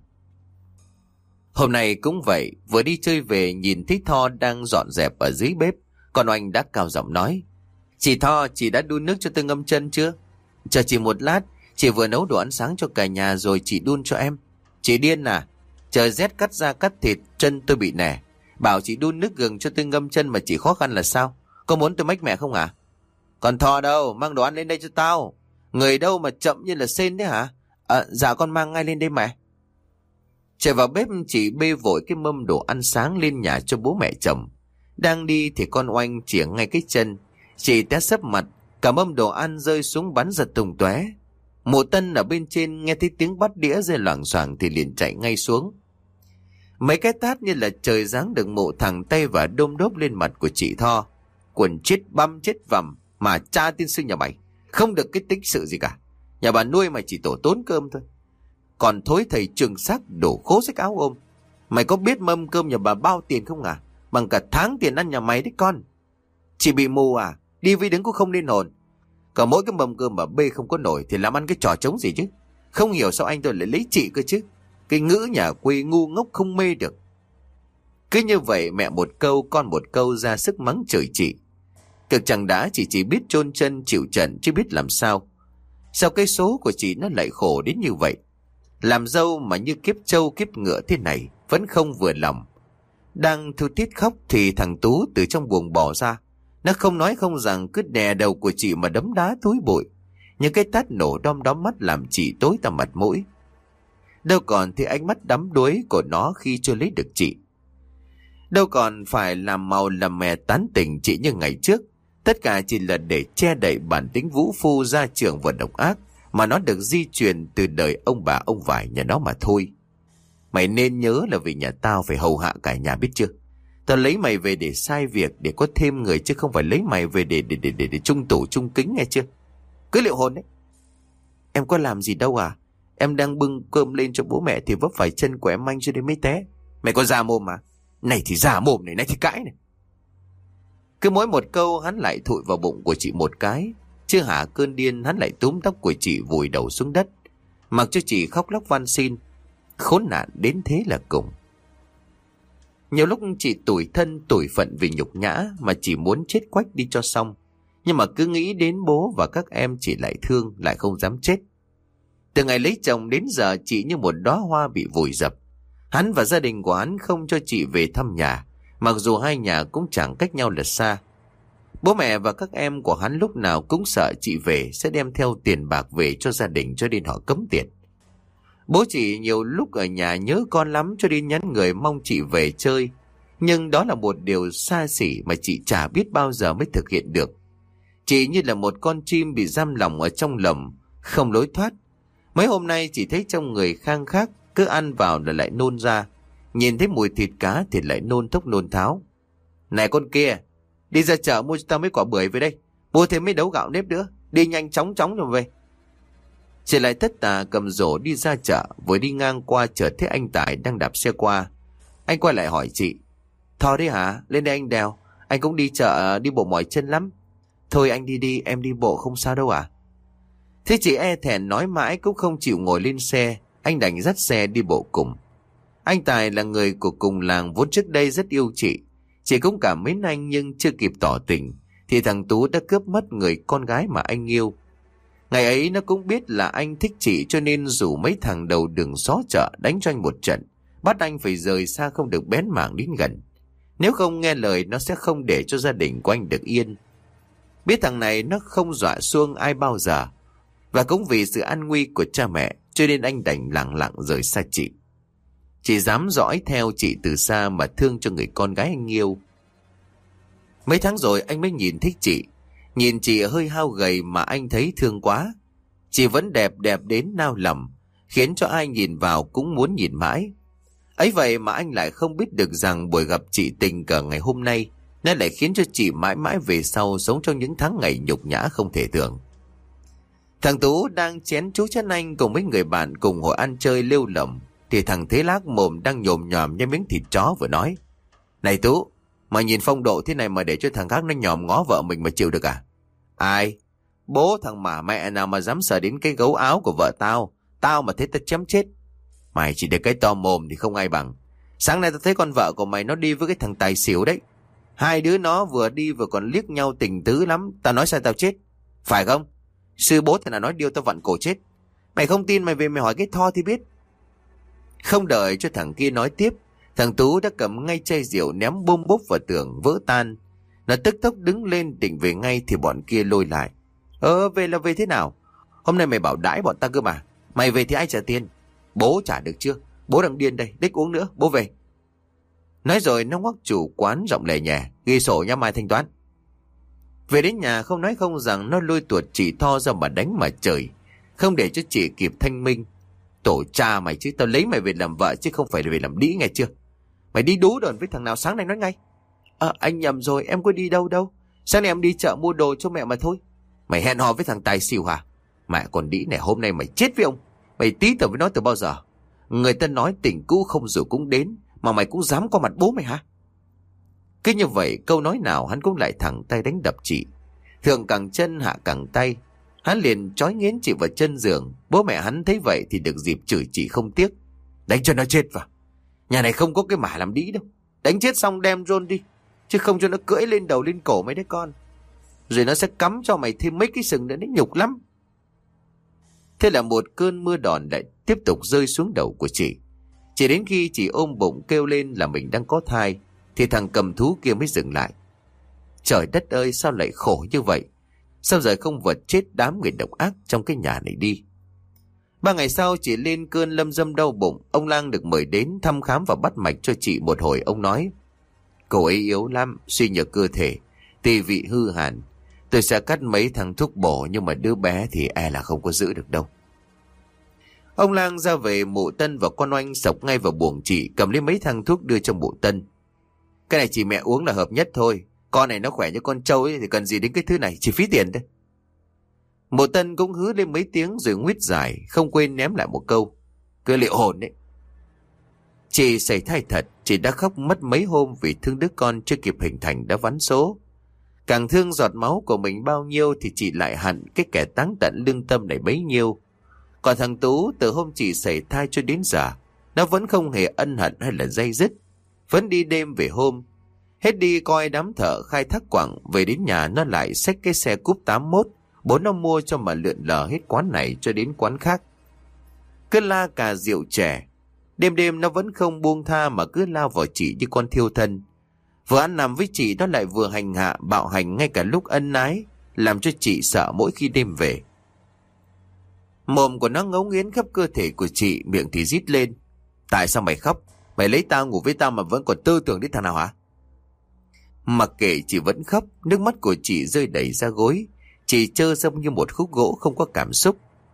Hôm nay cũng vậy, vừa đi chơi về nhìn thấy Tho đang dọn dẹp ở dưới bếp, con Oanh đã cao giọng nói: "Chị Tho, chị đã đun nước cho tôi ngâm chân chưa? Chờ chị một lát, chị vừa nấu đồ ăn sáng cho cả nhà rồi chị đun cho em. Chị điên à? Trời rét cắt da cắt thịt, chân tôi bị nẻ. Bảo chị đun nước gừng cho tôi ngâm chân mà chị khó khăn là sao? Có muốn tôi mách mẹ không à? Còn Tho đâu, mang đồ ăn lên đây cho tao. Người đâu mà chậm như là sên thế hả? À, dạ con mang ngay lên đây mẹ." Chạy vào bếp, chị bê vội cái mâm đồ ăn sáng lên nhà cho bố mẹ chồng. Đang đi thì con Oanh chĩa ngay cái chân, chị té sấp mặt, cả mâm đồ ăn rơi xuống bắn giật tung tóe. Mộ Tân ở bên trên nghe thấy tiếng bát đĩa rơi loảng xoảng thì liền chạy ngay xuống. Mấy cái tát như là trời giáng được Mộ thẳng tay và đôm đốp lên mặt của chị Tho. Quần chết băm chết vằm mà cha tiên sư nhà mày không được cái tích sự gì cả. Nhà bà nuôi mày chỉ tổ tốn cơm thôi. Còn thối thầy trường xác đổ khố xách áo ôm. Mày có biết mâm cơm nhà bà bao tiền không à? Bằng cả tháng tiền ăn nhà mày đấy con. Chị bị mù à? Đi với đứng cũng không lên hồn. Cả mỗi cái mâm cơm mà bê không có nổi thì làm ăn cái trò trống gì chứ. Không hiểu sao anh tôi lại lấy chị cơ chứ. Cái ngữ nhà quê ngu ngốc không mê được. Cứ như vậy mẹ một câu con một câu ra sức mắng chửi chị. Cực chẳng đã chị chỉ biết chôn chân chịu trận chứ biết làm sao. Sao cái số của chị nó lại khổ đến như vậy? Làm dâu mà như kiếp trâu kiếp ngựa thế này vẫn không vừa lòng. Đang thu tiết khóc thì thằng Tú từ trong buồng bỏ ra. Nó không nói không rằng cứ đè đầu của chị mà đấm đá túi bụi. Những cái tát nổ đom đóm mắt làm chị tối tăm mặt mũi. Đâu còn thì ánh mắt đắm đuối của nó khi chưa lấy được chị. Đâu còn phải làm màu làm mè tán tỉnh chị như ngày trước. Tất cả chỉ là để che đậy bản tính vũ phu gia trưởng và độc ác mà nó được di truyền từ đời ông bà ông vải nhà nó mà thôi. Mày nên nhớ là vì nhà tao phải hầu hạ cả nhà biết chưa? Tao lấy mày về để sai việc, để có thêm người chứ không phải lấy mày về để để để để, để trung tủ trung kính nghe chưa? Cứ liệu hồn đấy. Em có làm gì đâu à? Em đang bưng cơm lên cho bố mẹ thì vấp phải chân của em Anh cho đến mới té. Mày có già mồm à? Này thì già mồm này, này thì cãi này. Cứ mỗi một câu hắn lại thụi vào bụng của chị một cái. Chưa hả cơn điên hắn lại túm tóc của chị vùi đầu xuống đất, mặc cho chị khóc lóc van xin. Khốn nạn đến thế là cùng. Nhiều lúc chị tủi thân tủi phận vì nhục nhã mà chỉ muốn chết quách đi cho xong. Nhưng mà cứ nghĩ đến bố và các em chị lại thương, lại không dám chết. Từ ngày lấy chồng đến giờ chị như một đóa hoa bị vùi dập. Hắn và gia đình của hắn không cho chị về thăm nhà, mặc dù hai nhà cũng chẳng cách nhau là xa. Bố mẹ và các em của hắn lúc nào cũng sợ chị về sẽ đem theo tiền bạc về cho gia đình, cho nên họ cấm tiệt. Bố chị nhiều lúc ở nhà nhớ con lắm cho nên nhắn người mong chị về chơi. Nhưng đó là một điều xa xỉ mà chị chả biết bao giờ mới thực hiện được. Chị như là một con chim bị giam lòng ở trong lồng, không lối thoát. Mấy hôm nay chị thấy trong người khang khác, cứ ăn vào là lại nôn ra. Nhìn thấy mùi thịt cá thì lại nôn thốc nôn tháo. Này con kia, đi ra chợ mua cho tao mấy quả bưởi về đây. Mua thêm mấy đấu gạo nếp nữa. Đi nhanh chóng chóng rồi về. Chị lại thất tà cầm rổ đi ra chợ. Vừa đi ngang qua chợt thấy anh Tài đang đạp xe qua. Anh quay lại hỏi chị: Thò đấy hả? Lên đây anh đèo. Anh cũng đi chợ đi bộ mỏi chân lắm. Thôi anh đi đi, em đi bộ không sao đâu à? Thế chị e thẹn nói mãi cũng không chịu ngồi lên xe. Anh đành dắt xe đi bộ cùng. Anh Tài là người của cùng làng, vốn trước đây rất yêu chị. Chị cũng cảm mến anh nhưng chưa kịp tỏ tình thì thằng Tú đã cướp mất người con gái mà anh yêu. Ngày ấy nó cũng biết là anh thích chị cho nên rủ mấy thằng đầu đường xó chợ đánh cho anh một trận, bắt anh phải rời xa không được bén mảng đến gần. Nếu không nghe lời nó sẽ không để cho gia đình của anh được yên. Biết thằng này nó không dọa xuông ai bao giờ, và cũng vì sự an nguy của cha mẹ cho nên anh đành lặng lặng rời xa chị. Chỉ dám dõi theo chị từ xa mà thương cho người con gái anh yêu. Mấy tháng rồi anh mới nhìn thích chị. Nhìn chị hơi hao gầy mà anh thấy thương quá. Chị vẫn đẹp đẹp đến nao lòng, khiến cho ai nhìn vào cũng muốn nhìn mãi. Ấy vậy mà anh lại không biết được rằng buổi gặp chị tình cờ ngày hôm nay nó lại khiến cho chị mãi mãi về sau sống trong những tháng ngày nhục nhã không thể tưởng. Thằng Tú đang chén chú chân anh cùng mấy người bạn cùng hội ăn chơi lêu lỏng thì thằng Thế Lác mồm đang nhồm nhòm như miếng thịt chó vừa nói: Này Tú, mà nhìn phong độ thế này mà để cho thằng khác nó nhòm ngó vợ mình mà chịu được à? Ai? Bố thằng mả mẹ nào mà dám sờ đến cái gấu áo của vợ tao. Tao mà thấy tao chém chết. Mày chỉ để cái to mồm thì không ai bằng. Sáng nay tao thấy con vợ của mày nó đi với cái thằng Tài xỉu đấy. Hai đứa nó vừa đi vừa còn liếc nhau tình tứ lắm. Tao nói sao tao chết, phải không? Sư bố thì là nói điêu tao vặn cổ chết. Mày không tin mày về mày hỏi cái Tho thì biết. Không đợi cho thằng kia nói tiếp, thằng Tú đã cầm ngay chai rượu ném bôm bốp vào tường vỡ tan. Nó tức tốc đứng lên định về ngay thì bọn kia lôi lại. Ờ về là về thế nào? Hôm nay mày bảo đãi bọn ta cơ mà. Mày về thì ai trả tiền? Bố trả được chưa? Bố đang điên đây, đích uống nữa, bố về. Nói rồi nó ngoắc chủ quán giọng lè nhẹ: Ghi sổ nha, mai thanh toán. Về đến nhà không nói không rằng nó lôi tuột chị Tho ra mà đánh mà trời, không để cho chị kịp thanh minh. Tổ cha mày chứ, tao lấy mày về làm vợ chứ không phải về làm đĩ nghe chưa? Mày đi đú đòn với thằng nào sáng nay nói ngay. À, anh nhầm rồi, em có đi đâu đâu. Sáng nay em đi chợ mua đồ cho mẹ mà thôi. Mày hẹn hò với thằng Tài xỉu hả? Mẹ còn đĩ này, hôm nay mày chết với ông. Mày tí tờ với nó từ bao giờ? Người ta nói tình cũ không rủ cũng đến, mà mày cũng dám qua mặt bố mày hả? Cứ như vậy câu nói nào hắn cũng lại thẳng tay đánh đập chị. Thượng cẳng chân hạ cẳng tay. Hắn liền trói nghiến chị vào chân giường. Bố mẹ hắn thấy vậy thì được dịp chửi chị không tiếc: Đánh cho nó chết vào. Nhà này không có cái mả làm đĩ đâu. Đánh chết xong đem rôn đi, chứ không cho nó cưỡi lên đầu lên cổ mấy đứa con. Rồi nó sẽ cắm cho mày thêm mấy cái sừng nữa, nó nhục lắm. Thế là một cơn mưa đòn lại tiếp tục rơi xuống đầu của chị. Chỉ đến khi chị ôm bụng kêu lên là mình đang có thai thì thằng cầm thú kia mới dừng lại. Trời đất ơi, sao lại khổ như vậy? Sao giờ không vật chết đám người độc ác trong cái nhà này đi? Ba ngày sau chị lên cơn lâm dâm đau bụng. Ông Lang được mời đến thăm khám và bắt mạch cho chị một hồi. Ông nói: Cậu ấy yếu lắm, suy nhược cơ thể, tỳ vị hư hàn. Tôi sẽ cắt mấy thằng thuốc bổ, nhưng mà đứa bé thì e là không có giữ được đâu. Ông Lang ra về, mụ Tân và con Oanh sộc ngay vào buồng chị, cầm lấy mấy thằng thuốc đưa cho mụ Tân. Cái này chỉ mẹ uống là hợp nhất thôi. Con này nó khỏe như con trâu ấy, thì cần gì đến cái thứ này, chỉ phí tiền thôi. Mụ Tân cũng hứ lên mấy tiếng rồi nguyết dài, không quên ném lại một câu: Cứ liệu hồn đấy. Chị sảy thai thật, chị đã khóc mất mấy hôm vì thương đứa con chưa kịp hình thành đã vắn số. Càng thương giọt máu của mình bao nhiêu thì chị lại hận cái kẻ táng tận lương tâm này bấy nhiêu. Còn thằng Tú từ hôm chị sảy thai cho đến giờ, nó vẫn không hề ân hận hay là day dứt, vẫn đi đêm về hôm. Hết đi coi đám thợ khai thác quặng, về đến nhà nó lại xách cái xe cúp tám mốt bố nó mua cho mà lượn lờ hết quán này cho đến quán khác. Cứ la cà rượu chè, đêm đêm nó vẫn không buông tha mà cứ lao vào chị như con thiêu thân. Vừa ăn nằm với chị nó lại vừa hành hạ bạo hành ngay cả lúc ân ái, làm cho chị sợ mỗi khi đêm về. Mồm của nó ngấu nghiến khắp cơ thể của chị, miệng thì rít lên: Tại sao mày khóc? Mày lấy tao ngủ với tao mà vẫn còn tư tưởng đến thằng nào hả? Mặc kệ chị vẫn khóc, nước mắt của chị rơi đầy ra gối. Chị trơ ra như một khúc gỗ không có cảm xúc.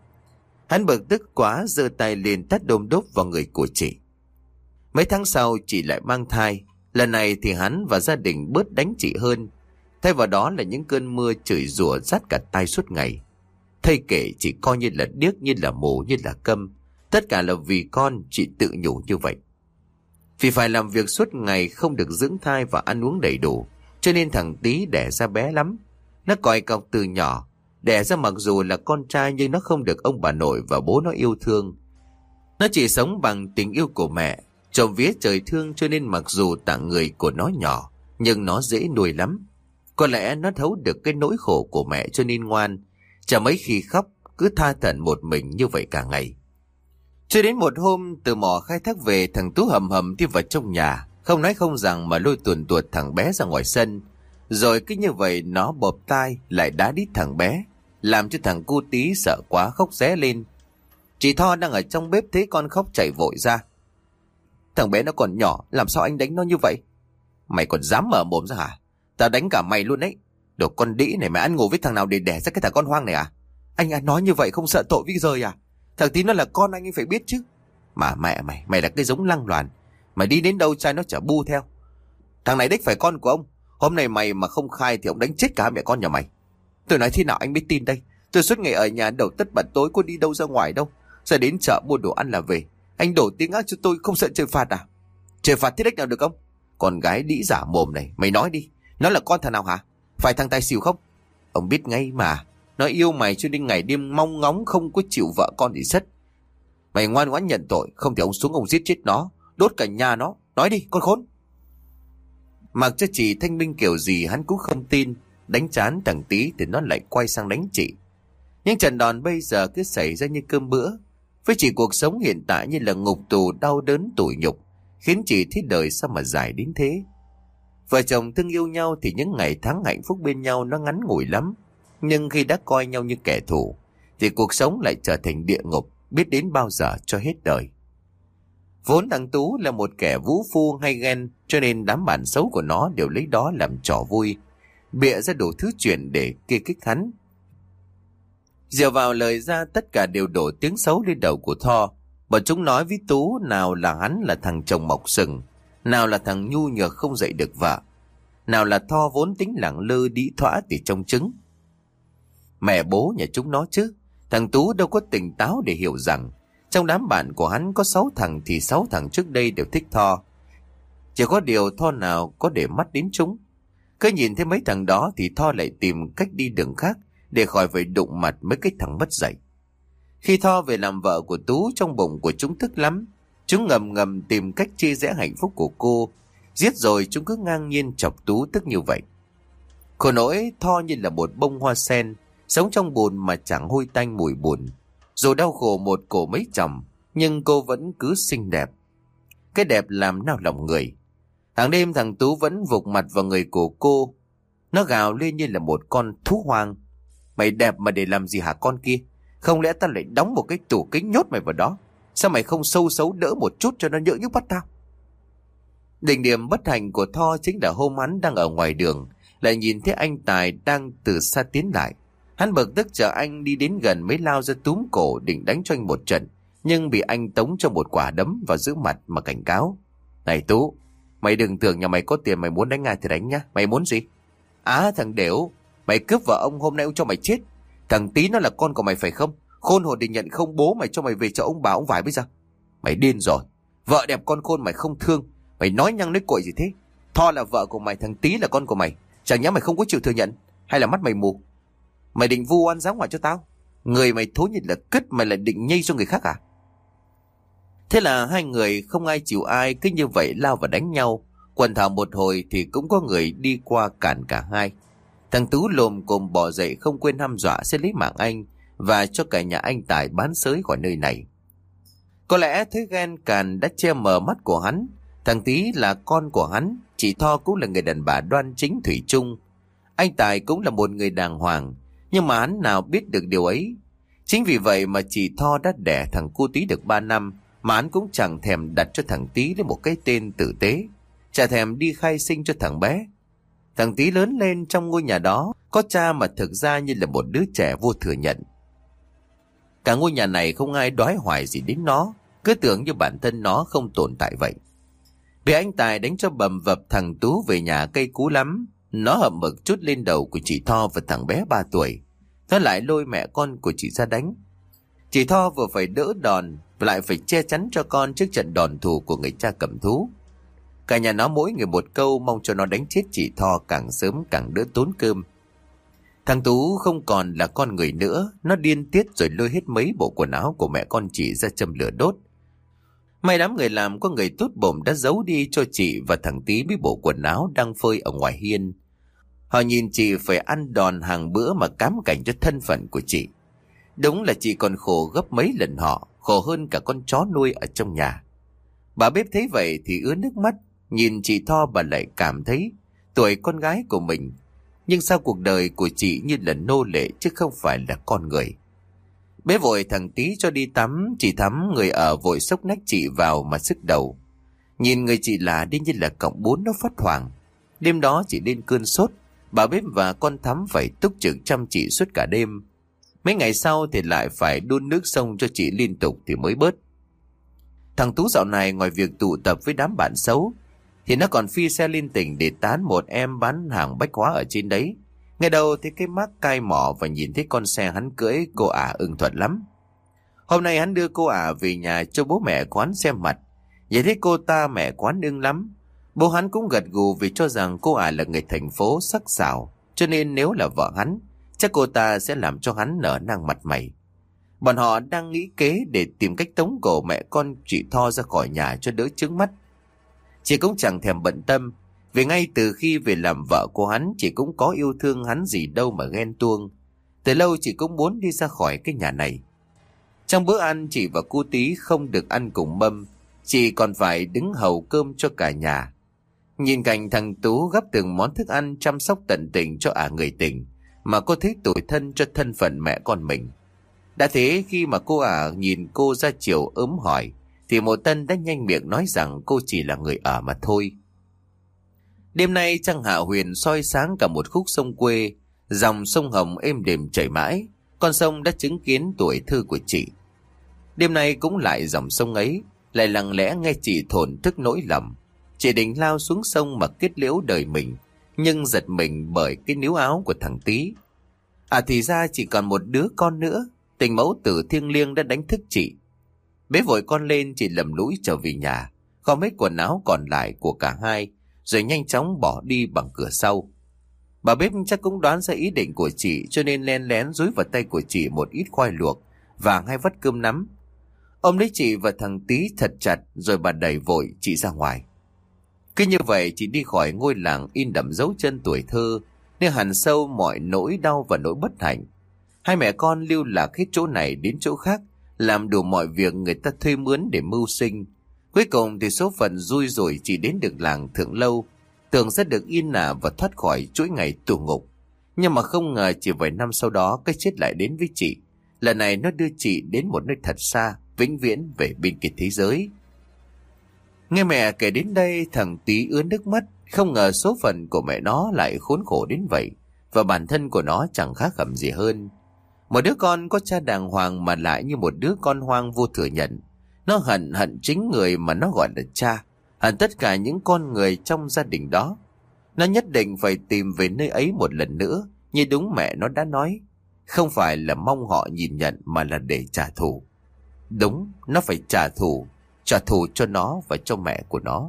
Hắn bực tức quá, giơ tay lên tát đôm đốp vào người của chị. Mấy tháng sau chị lại mang thai. Lần này thì hắn và gia đình bớt đánh chị hơn. Thay vào đó là những cơn mưa chửi rủa rát cả tai suốt ngày. Thầy kể chị coi như là điếc, như là mù, như là câm. Tất cả là vì con, chị tự nhủ như vậy. Vì phải làm việc suốt ngày, không được dưỡng thai và ăn uống đầy đủ, cho nên thằng Tý đẻ ra bé lắm. Nó còi cọc từ nhỏ. Đẻ ra mặc dù là con trai nhưng nó không được ông bà nội và bố nó yêu thương. Nó chỉ sống bằng tình yêu của mẹ. Trộm vía trời thương cho nên mặc dù tạng người của nó nhỏ, nhưng nó dễ nuôi lắm. Có lẽ nó thấu được cái nỗi khổ của mẹ cho nên ngoan. Chả mấy khi khóc, cứ tha thẩn một mình như vậy cả ngày. Cho đến một hôm từ mỏ khai thác về, thằng Tú hầm hầm đi vào trong nhà, không nói không rằng mà lôi tuồn tuột thằng bé ra ngoài sân. Rồi cứ như vậy nó bộp tai lại đá đít thằng bé, làm cho thằng cu Tí sợ quá khóc ré lên. Chị Tho đang ở trong bếp thấy con khóc chạy vội ra: Thằng bé nó còn nhỏ, làm sao anh đánh nó như vậy? Mày còn dám mở mồm ra hả? Tao đánh cả mày luôn đấy. Đồ con đĩ này, mày ăn ngủ với thằng nào để đẻ ra cái thằng con hoang này à? Anh à, nói như vậy không sợ tội với rời à? Thằng Tí nó là con anh, anh phải biết chứ. Mà mẹ mày, mày là cái giống lăng loàn. Mày đi đến đâu trai nó chả bu theo. Thằng này đích phải con của ông. Hôm nay mày mà không khai thì ông đánh chết cả mẹ con nhà mày. Tôi nói thế nào anh biết tin đây? Tôi suốt ngày ở nhà đầu tất bận tối, có đi đâu ra ngoài đâu. Giờ đến chợ mua đồ ăn là về. Anh đổ tiếng ác cho tôi, không sợ trời phạt à? Trời phạt thế đích nào được không? Con gái đĩ giả mồm này, mày nói đi. Nó là con thằng nào hả? Phải thằng tài xỉu không? Ông biết ngay mà. Nó yêu mày cho nên ngày đêm mong ngóng, không có chịu vợ con thì sất. Mày ngoan ngoãn nhận tội, không thì ông xuống ông giết chết nó, đốt cả nhà nó. Nói đi con khốn. Mặc cho chị thanh minh kiểu gì hắn cũng không tin. Đánh chán thằng Tí thì nó lại quay sang đánh chị. Nhưng trận đòn bây giờ cứ xảy ra như cơm bữa. Với chị cuộc sống hiện tại như là ngục tù đau đớn tủi nhục, khiến chị thấy đời sao mà dài đến thế. Vợ chồng thương yêu nhau thì những ngày tháng hạnh phúc bên nhau nó ngắn ngủi lắm. Nhưng khi đã coi nhau như kẻ thù thì cuộc sống lại trở thành địa ngục, biết đến bao giờ cho hết đời. Vốn thằng Tú là một kẻ vũ phu hay ghen, cho nên đám bạn xấu của nó đều lấy đó làm trò vui, bịa ra đủ thứ chuyện để kê kích hắn. Dìu vào lời ra tất cả đều đổ tiếng xấu lên đầu của Tho. Bọn chúng nói với Tú nào là hắn là thằng chồng mọc sừng, nào là thằng nhu nhược không dạy được vợ, nào là Tho vốn tính lẳng lơ đĩ thõa thì trông trứng. Mẹ bố nhà chúng nó chứ. Thằng Tú đâu có tỉnh táo để hiểu rằng trong đám bạn của hắn có sáu thằng thì sáu thằng trước đây đều thích Tho. Chỉ có điều Tho nào có để mắt đến chúng. Cứ nhìn thấy mấy thằng đó thì Tho lại tìm cách đi đường khác để khỏi phải đụng mặt mấy cái thằng mất dạy. Khi Tho về làm vợ của Tú, trong bụng của chúng tức lắm. Chúng ngầm ngầm tìm cách chia rẽ hạnh phúc của cô. Giết rồi chúng cứ ngang nhiên chọc Tú tức như vậy. Khổ nỗi Tho như là một bông hoa sen, sống trong bùn mà chẳng hôi tanh mùi bùn. Dù đau khổ một cổ mấy chồng, nhưng cô vẫn cứ xinh đẹp. Cái đẹp làm nao lòng người. Hàng đêm thằng Tú vẫn vụt mặt vào người của cô. Nó gào lên như là một con thú hoang: Mày đẹp mà để làm gì hả con kia? Không lẽ tao lại đóng một cái tủ kính nhốt mày vào đó? Sao mày không sâu xấu đỡ một chút cho nó nhỡ nhúc bắt tao? Đỉnh điểm bất hạnh của Tho chính là hôm hắn đang ở ngoài đường, lại nhìn thấy anh Tài đang từ xa tiến lại. Hắn bực tức chờ anh đi đến gần mới lao ra túm cổ định đánh cho anh một trận, nhưng bị anh tống cho một quả đấm vào giữa mặt mà cảnh cáo: Này Tú, mày đừng tưởng nhà mày có tiền mày muốn đánh ai thì đánh nhá. Mày muốn gì? Á thằng đểu, mày cướp vợ ông, hôm nay ông cho mày chết. Thằng Tí nó là con của mày phải không? Khôn hồn định nhận không, bố mày cho mày về cho ông bà ông vải bây giờ. Mày điên rồi. Vợ đẹp con khôn mày không thương. Mày nói nhăng nói cội gì thế? Tho là vợ của mày, thằng Tí là con của mày. Chẳng nhẽ mày không có chịu thừa nhận? Hay là mắt mày mù? Mày định vu oan giáo họa cho tao? Người mày thối như là cứt, mày lại định nhây cho người khác à? Thế là hai người không ai chịu ai, cứ như vậy lao vào đánh nhau. Quần thảo một hồi thì cũng có người đi qua cản cả hai. Thằng Tú lồm cồm bỏ dậy, không quên hăm dọa sẽ lấy mạng anh và cho cả nhà anh Tài bán xới khỏi nơi này. Có lẽ thấy ghen càn đã che mờ mắt của hắn, Thằng Tý là con của hắn, chị Tho cũng là người đàn bà đoan chính thủy chung. Anh Tài cũng là một người đàng hoàng, nhưng mà hắn nào biết được điều ấy. Chính vì vậy mà chị Tho đã đẻ thằng cu Tý được ba năm, mà hắn cũng chẳng thèm đặt cho thằng Tý lên một cái tên tử tế, chả thèm đi khai sinh cho thằng bé. Thằng Tý lớn lên trong ngôi nhà đó, có cha mà thực ra như là một đứa trẻ vô thừa nhận. Cả ngôi nhà này không ai đoái hoài gì đến nó, cứ tưởng như bản thân nó không tồn tại vậy. Vì anh Tài đánh cho bầm vập thằng Tú về nhà cây cú lắm, nó hậm hực trút lên đầu của chị Tho và thằng bé ba tuổi. Nó lại lôi mẹ con của chị ra đánh. Chị Tho vừa phải đỡ đòn, lại phải che chắn cho con trước trận đòn thù của người cha cầm thú. Cả nhà nó mỗi người một câu, mong cho nó đánh chết chị Tho càng sớm càng đỡ tốn cơm. Thằng Tú không còn là con người nữa, nó điên tiết rồi lôi hết mấy bộ quần áo của mẹ con chị ra châm lửa đốt. May đám người làm có người tốt bụng đã giấu đi cho chị và thằng Tý mấy bộ quần áo đang phơi ở ngoài hiên. Họ nhìn chị phải ăn đòn hàng bữa mà cám cảnh cho thân phận của chị. Đúng là chị còn khổ gấp mấy lần họ, khổ hơn cả con chó nuôi ở trong nhà. Bà bếp thấy vậy thì ứa nước mắt, nhìn chị Tho bà lại cảm thấy tuổi con gái của mình. Nhưng sao cuộc đời của chị như là nô lệ chứ không phải là con người. Bế vội thằng Tý cho đi tắm, chị Thắm người ở vội xốc nách chị vào mà sức đầu. Nhìn người chị là đi như là cọng bún nó phát hoảng. Đêm đó chị lên cơn sốt, bà bếp và con Thắm phải túc trực chăm chị suốt cả đêm. Mấy ngày sau thì lại phải đun nước sông cho chị liên tục thì mới bớt. Thằng Tú dạo này ngoài việc tụ tập với đám bạn xấu thì nó còn phi xe liên tỉnh để tán một em bán hàng bách hóa ở trên đấy. Ngày đầu thì cái mác cai mỏ và nhìn thấy con xe hắn cưỡi, cô ả ưng thuận lắm. Hôm nay hắn đưa cô ả về nhà cho bố mẹ quán xem mặt. Vậy thấy cô ta mẹ quán ưng lắm. Bố hắn cũng gật gù vì cho rằng cô ả là người thành phố sắc sảo, cho nên nếu là vợ hắn, chắc cô ta sẽ làm cho hắn nở nang mặt mày. Bọn họ đang nghĩ kế để tìm cách tống cổ mẹ con chị Tho ra khỏi nhà cho đỡ chướng mắt. Chị cũng chẳng thèm bận tâm, vì ngay từ khi về làm vợ của hắn, chị cũng có yêu thương hắn gì đâu mà ghen tuông. Từ lâu chị cũng muốn đi ra khỏi cái nhà này. Trong bữa ăn, chị và cô Tý không được ăn cùng mâm, chị còn phải đứng hầu cơm cho cả nhà. Nhìn cảnh thằng Tú gấp từng món thức ăn chăm sóc tận tình cho ả người tình, mà cô thấy tủi thân cho thân phận mẹ con mình. Đã thế khi mà cô ả nhìn cô ra chiều ớm hỏi, thì Mộ Tân đã nhanh miệng nói rằng cô chỉ là người ở mà thôi. Đêm nay trăng hạ huyền soi sáng cả một khúc sông quê, dòng sông Hồng êm đềm chảy mãi, con sông đã chứng kiến tuổi thơ của chị. Đêm nay cũng lại dòng sông ấy, lại lặng lẽ nghe chị thổn thức nỗi lòng. Chị định lao xuống sông mà kết liễu đời mình, nhưng giật mình bởi cái níu áo của thằng Tý. À thì ra chỉ còn một đứa con nữa, tình mẫu tử thiêng liêng đã đánh thức chị. Bế vội con lên, chị lầm lũi trở về nhà, gom hết quần áo còn lại của cả hai, rồi nhanh chóng bỏ đi bằng cửa sau. Bà bếp chắc cũng đoán ra ý định của chị, cho nên len lén dúi vào tay của chị một ít khoai luộc và hai vắt cơm nắm. Ôm lấy chị và thằng Tý thật chặt, rồi bà đẩy vội chị ra ngoài. Cứ như vậy chị đi khỏi ngôi làng in đậm dấu chân tuổi thơ, nên hằn sâu mọi nỗi đau và nỗi bất hạnh. Hai mẹ con lưu lạc hết chỗ này đến chỗ khác, làm đủ mọi việc người ta thuê mướn để mưu sinh. Cuối cùng thì số phận xui rủi chỉ đến được làng Thượng Lâu, tưởng sẽ được yên ả và thoát khỏi chuỗi ngày tù ngục. Nhưng mà không ngờ chỉ vài năm sau đó cái chết lại đến với chị. Lần này nó đưa chị đến một nơi thật xa, vĩnh viễn về bên kia thế giới. Nghe mẹ kể đến đây, thằng Tý ứa nước mắt. Không ngờ số phận của mẹ nó lại khốn khổ đến vậy, và bản thân của nó chẳng khác hẳn gì hơn. Một đứa con có cha đàng hoàng mà lại như một đứa con hoang vô thừa nhận. Nó hận hận chính người mà nó gọi là cha, hận tất cả những con người trong gia đình đó. Nó nhất định phải tìm về nơi ấy một lần nữa, như đúng mẹ nó đã nói. Không phải là mong họ nhìn nhận mà là để trả thù. Đúng, nó phải trả thù, trả thù cho nó và cho mẹ của nó.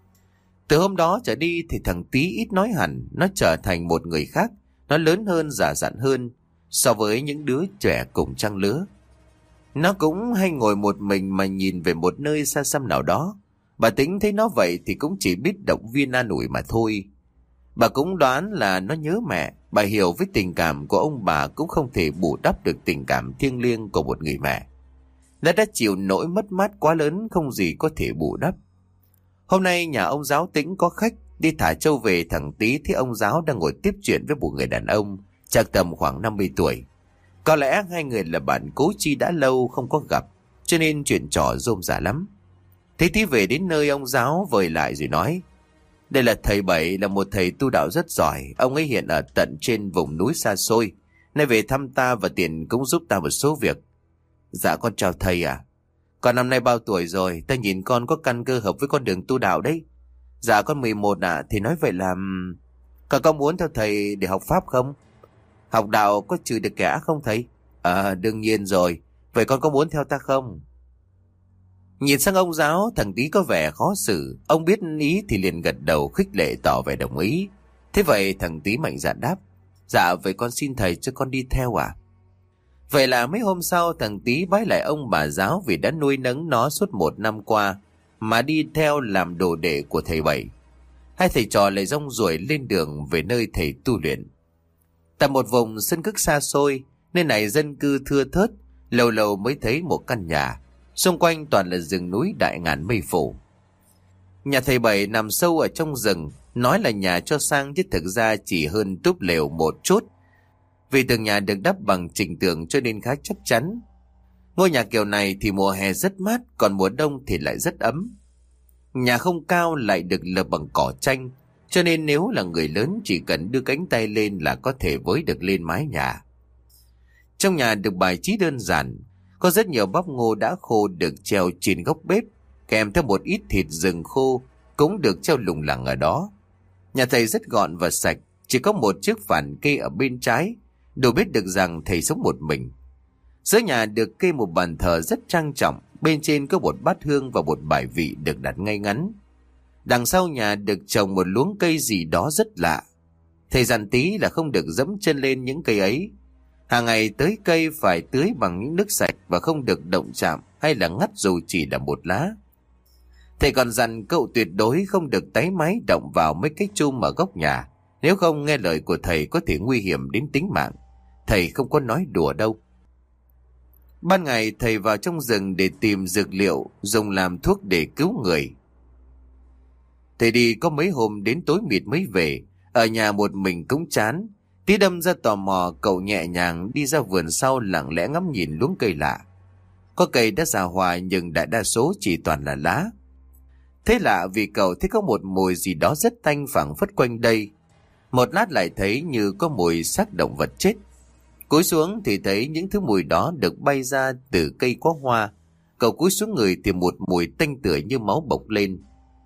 Từ hôm đó trở đi thì thằng Tý ít nói hẳn, nó trở thành một người khác, nó lớn hơn, già dặn hơn so với những đứa trẻ cùng trang lứa. Nó cũng hay ngồi một mình mà nhìn về một nơi xa xăm nào đó. Bà Tính thấy nó vậy thì cũng chỉ biết động viên an ủi mà thôi. Bà cũng đoán là nó nhớ mẹ. Bà hiểu với tình cảm của ông bà cũng không thể bù đắp được tình cảm thiêng liêng của một người mẹ. Nó đã chịu nỗi mất mát quá lớn không gì có thể bù đắp. Hôm nay nhà ông giáo Tĩnh có khách, đi thả trâu về, thằng Tý thấy ông giáo đang ngồi tiếp chuyện với một người đàn ông chắc tầm khoảng năm mươi tuổi. Có lẽ hai người là bạn cố chi đã lâu không có gặp, cho nên chuyện trò rôm rả lắm. Thế Tý về đến nơi, ông giáo vời lại rồi nói: đây là thầy Bảy, là một thầy tu đạo rất giỏi. Ông ấy hiện ở tận trên vùng núi xa xôi, nay về thăm ta và tiền cũng giúp ta một số việc. Dạ con chào thầy à. Con năm nay bao tuổi rồi? Ta nhìn con có căn cơ hợp với con đường tu đạo đấy. Dạ con mười một ạ. À. Thì nói vậy là con có muốn theo thầy để học pháp không? Học đạo có trừ được kẻ ác không thầy? À đương nhiên rồi. Vậy con có muốn theo ta không? Nhìn sang ông giáo, thằng Tý có vẻ khó xử. Ông biết ý thì liền gật đầu khích lệ tỏ vẻ đồng ý. Thế vậy thằng Tý mạnh dạn đáp: dạ vậy con xin thầy cho con đi theo ạ. À? Vậy là mấy hôm sau, thằng Tý bái lại ông bà giáo vì đã nuôi nấng nó suốt một năm qua, mà đi theo làm đồ đệ của thầy Bảy. Hai thầy trò lại rong ruổi lên đường về nơi thầy tu luyện. Tại một vùng sơn cước xa xôi, nơi này dân cư thưa thớt, lâu lâu mới thấy một căn nhà. Xung quanh toàn là rừng núi đại ngàn mây phủ. Nhà thầy Bảy nằm sâu ở trong rừng, nói là nhà cho sang chứ thực ra chỉ hơn túp lều một chút. Vì tường nhà được đắp bằng trình tường cho nên khá chắc chắn. Ngôi nhà kiểu này thì mùa hè rất mát, còn mùa đông thì lại rất ấm. Nhà không cao lại được lợp bằng cỏ tranh, cho nên nếu là người lớn chỉ cần đưa cánh tay lên là có thể với được lên mái nhà. Trong nhà được bài trí đơn giản, có rất nhiều bắp ngô đã khô được treo trên góc bếp, kèm theo một ít thịt rừng khô cũng được treo lủng lẳng ở đó. Nhà thầy rất gọn và sạch, chỉ có một chiếc phản kê ở bên trái, đủ biết được rằng thầy sống một mình. Giữa nhà được kê một bàn thờ rất trang trọng, bên trên có một bát hương và một bài vị được đặt ngay ngắn. Đằng sau nhà được trồng một luống cây gì đó rất lạ. Thầy dặn Tý là không được dẫm chân lên những cây ấy. Hàng ngày tới cây phải tưới bằng những nước sạch và không được động chạm hay là ngắt dù chỉ là một lá. Thầy còn dặn cậu tuyệt đối không được táy máy động vào mấy cái chum ở góc nhà, nếu không nghe lời của thầy có thể nguy hiểm đến tính mạng. Thầy không có nói đùa đâu. Ban ngày thầy vào trong rừng để tìm dược liệu dùng làm thuốc để cứu người. Thầy đi có mấy hôm đến tối mịt mới về, ở nhà một mình cũng chán. Tí đâm ra tò mò, cậu nhẹ nhàng đi ra vườn sau lặng lẽ ngắm nhìn luống cây lạ. Có cây đã già hòa nhưng đại đa số chỉ toàn là lá. Thế lạ vì cậu thấy có một mùi gì đó rất tanh phảng phất quanh đây. Một lát lại thấy như có mùi xác động vật chết. Cúi xuống thì thấy những thứ mùi đó được bay ra từ cây có hoa. Cậu cúi xuống người thì một mùi tanh tưởi như máu bộc lên.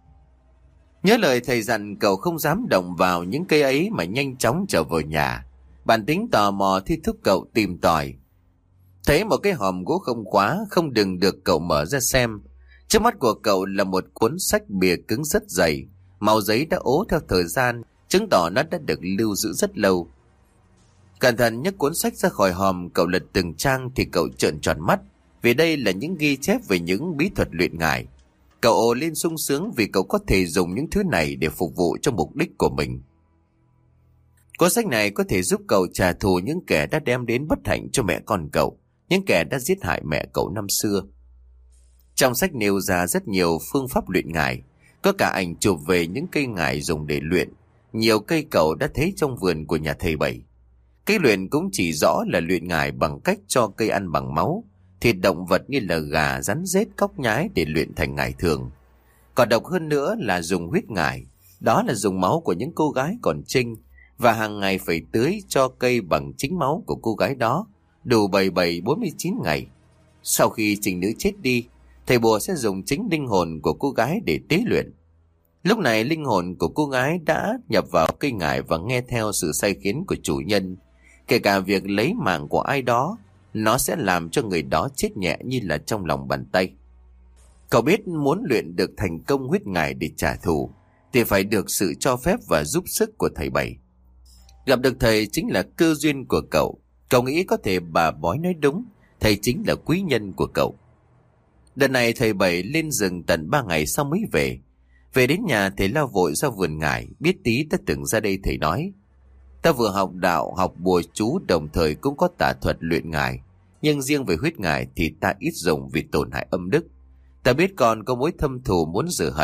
Nhớ lời thầy dặn, cậu không dám động vào những cây ấy mà nhanh chóng trở vào nhà. Bản tính tò mò thì thúc cậu tìm tòi. Thấy một cái hòm gỗ không khóa, không đừng được cậu mở ra xem. Trước mắt của cậu là một cuốn sách bìa cứng rất dày. Màu giấy đã ố theo thời gian, chứng tỏ nó đã được lưu giữ rất lâu. Cẩn thận nhấc cuốn sách ra khỏi hòm, cậu lật từng trang thì cậu trợn tròn mắt, vì đây là những ghi chép về những bí thuật luyện ngải. Cậu ồ lên sung sướng vì cậu có thể dùng những thứ này để phục vụ cho mục đích của mình. Cuốn sách này có thể giúp cậu trả thù những kẻ đã đem đến bất hạnh cho mẹ con cậu, những kẻ đã giết hại mẹ cậu năm xưa. Trong sách nêu ra rất nhiều phương pháp luyện ngải, có cả ảnh chụp về những cây ngải dùng để luyện. Nhiều cây cậu đã thấy trong vườn của nhà thầy Bảy. Cây luyện cũng chỉ rõ là luyện ngải bằng cách cho cây ăn bằng máu, thịt động vật như là gà, rắn, rết, cóc nhái để luyện thành ngải thường. Còn độc hơn nữa là dùng huyết ngải, đó là dùng máu của những cô gái còn trinh, và hàng ngày phải tưới cho cây bằng chính máu của cô gái đó, đủ bảy bảy bốn mươi chín ngày. Sau khi trinh nữ chết đi, thầy bùa sẽ dùng chính linh hồn của cô gái để tế luyện. Lúc này linh hồn của cô gái đã nhập vào cây ngải và nghe theo sự sai khiến của chủ nhân. Kể cả việc lấy mạng của ai đó, nó sẽ làm cho người đó chết nhẹ như là trong lòng bàn tay. Cậu biết muốn luyện được thành công huyết ngải để trả thù thì phải được sự cho phép và giúp sức của thầy Bảy. Gặp được thầy chính là cơ duyên của cậu. Cậu nghĩ có thể bà bói nói đúng, thầy chính là quý nhân của cậu. Đợt này thầy Bảy lên rừng tận ba ngày sau mới về. Về đến nhà thầy lao vội ra vườn ngải, biết Tí đã từng ra đây thầy nói: ta vừa học đạo, học bùa chú, đồng thời cũng có tà thuật luyện ngải. Nhưng riêng về huyết ngải thì ta ít dùng vì tổn hại âm đức. Ta biết con có mối thâm thù muốn rửa hận,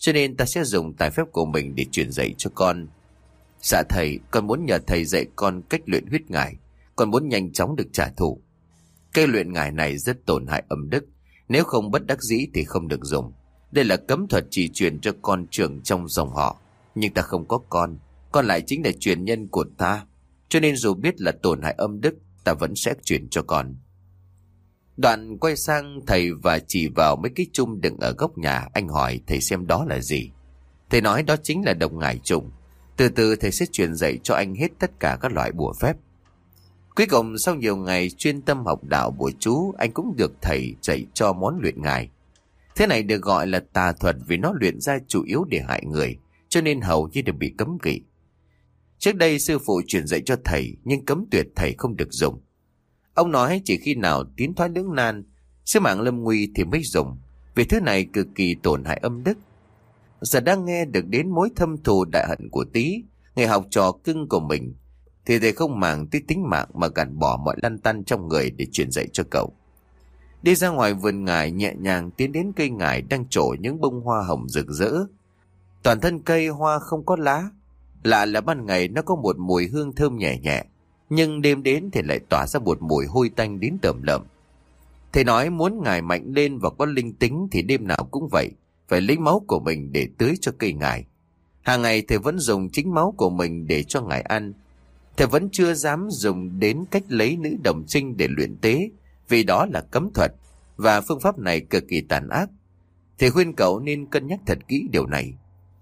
cho nên ta sẽ dùng tài phép của mình để truyền dạy cho con. Dạ thầy, con muốn nhờ thầy dạy con cách luyện huyết ngải. Con muốn nhanh chóng được trả thù. Cây luyện ngải này rất tổn hại âm đức, nếu không bất đắc dĩ thì không được dùng. Đây là cấm thuật chỉ truyền cho con trưởng trong dòng họ. Nhưng ta không có con, con lại chính là truyền nhân của ta, cho nên dù biết là tổn hại âm đức, ta vẫn sẽ truyền cho con. Đoạn quay sang thầy và chỉ vào mấy cái chum đựng ở góc nhà. Anh hỏi thầy xem đó là gì. Thầy nói đó chính là độc ngải trùng. Từ từ thầy sẽ truyền dạy cho anh hết tất cả các loại bùa phép. Cuối cùng sau nhiều ngày chuyên tâm học đạo bùa chú, anh cũng được thầy dạy cho món luyện ngải. Thế này được gọi là tà thuật vì nó luyện ra chủ yếu để hại người, cho nên hầu như đều bị cấm kỵ. Trước đây sư phụ truyền dạy cho thầy, nhưng cấm tuyệt thầy không được dùng. Ông nói chỉ khi nào tiến thoái lưỡng nan, sinh mạng lâm nguy thì mới dùng, vì thứ này cực kỳ tổn hại âm đức. Giờ đang nghe được đến mối thâm thù đại hận của Tý, người học trò cưng của mình, thì thầy không màng tới tính mạng mà gạt bỏ mọi lăn tăn trong người để truyền dạy cho cậu. Đi ra ngoài vườn ngải, nhẹ nhàng tiến đến cây ngải đang trổ những bông hoa hồng rực rỡ. Toàn thân cây hoa không có lá, lạ là ban ngày nó có một mùi hương thơm nhẹ nhẹ, nhưng đêm đến thì lại tỏa ra một mùi hôi tanh đến tởm lợm. Thầy nói muốn ngải mạnh lên và có linh tính thì đêm nào cũng vậy, phải lấy máu của mình để tưới cho cây ngải. Hàng ngày thầy vẫn dùng chính máu của mình để cho ngải ăn. Thầy vẫn chưa dám dùng đến cách lấy nữ đồng trinh để luyện tế, vì đó là cấm thuật, và phương pháp này cực kỳ tàn ác. Thầy khuyên cậu nên cân nhắc thật kỹ điều này.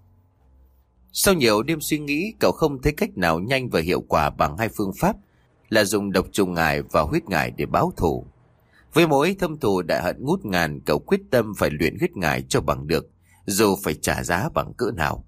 Sau nhiều đêm suy nghĩ, cậu không thấy cách nào nhanh và hiệu quả bằng hai phương pháp là dùng độc trùng ngải và huyết ngải để báo thù. Với mối thâm thù đại hận ngút ngàn, cậu quyết tâm phải luyện huyết ngải cho bằng được, dù phải trả giá bằng cỡ nào.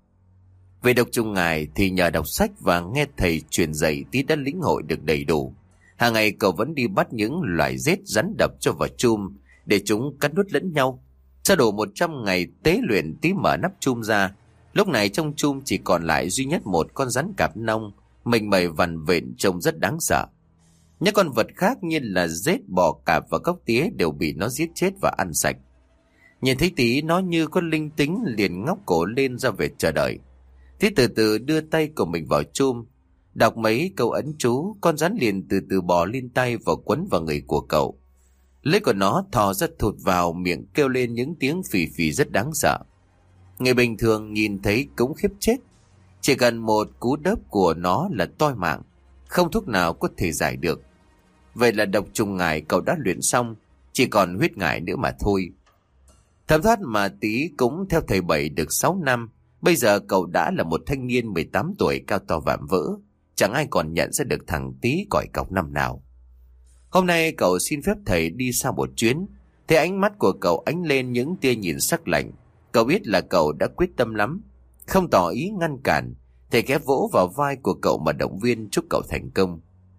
Về độc trùng ngải thì nhờ đọc sách và nghe thầy truyền dạy, Tý đã lĩnh hội được đầy đủ. Hàng ngày cậu vẫn đi bắt những loài rết rắn độc cho vào chum để chúng cắn nuốt lẫn nhau. Sau đủ một trăm ngày tế luyện, Tý mở nắp chum ra. Lúc này trong chum chỉ còn lại duy nhất một con rắn cạp nông, mình mẩy vằn vện trông rất đáng sợ. Những con vật khác như là rết, bò cạp và cóc tía đều bị nó giết chết và ăn sạch. Nhìn thấy Tý nó như có linh tính, liền ngóc cổ lên ra về chờ đợi. Tý từ từ đưa tay của mình vào chum, đọc mấy câu ấn chú, con rắn liền từ từ bò lên tay và quấn vào người của cậu. Lưỡi của nó thò ra thụt vào miệng, kêu lên những tiếng phì phì rất đáng sợ. Người bình thường nhìn thấy cũng khiếp chết. Chỉ cần một cú đớp của nó là toi mạng, không thuốc nào có thể giải được. Vậy là độc trùng ngải cậu đã luyện xong, chỉ còn huyết ngải nữa mà thôi. Thấm thoát mà Tý cũng theo thầy Bảy được sáu năm. Bây giờ cậu đã là một thanh niên mười tám tuổi, cao to vạm vỡ. Chẳng ai còn nhận ra được thằng Tý còi cọc năm nào. Hôm nay cậu xin phép thầy đi xa một chuyến. Thế ánh mắt của cậu ánh lên những tia nhìn sắc lạnh. Cậu biết là cậu đã quyết tâm lắm. Không tỏ ý ngăn cản, thầy ghé vỗ vào vai của cậu mà động viên chúc cậu thành công.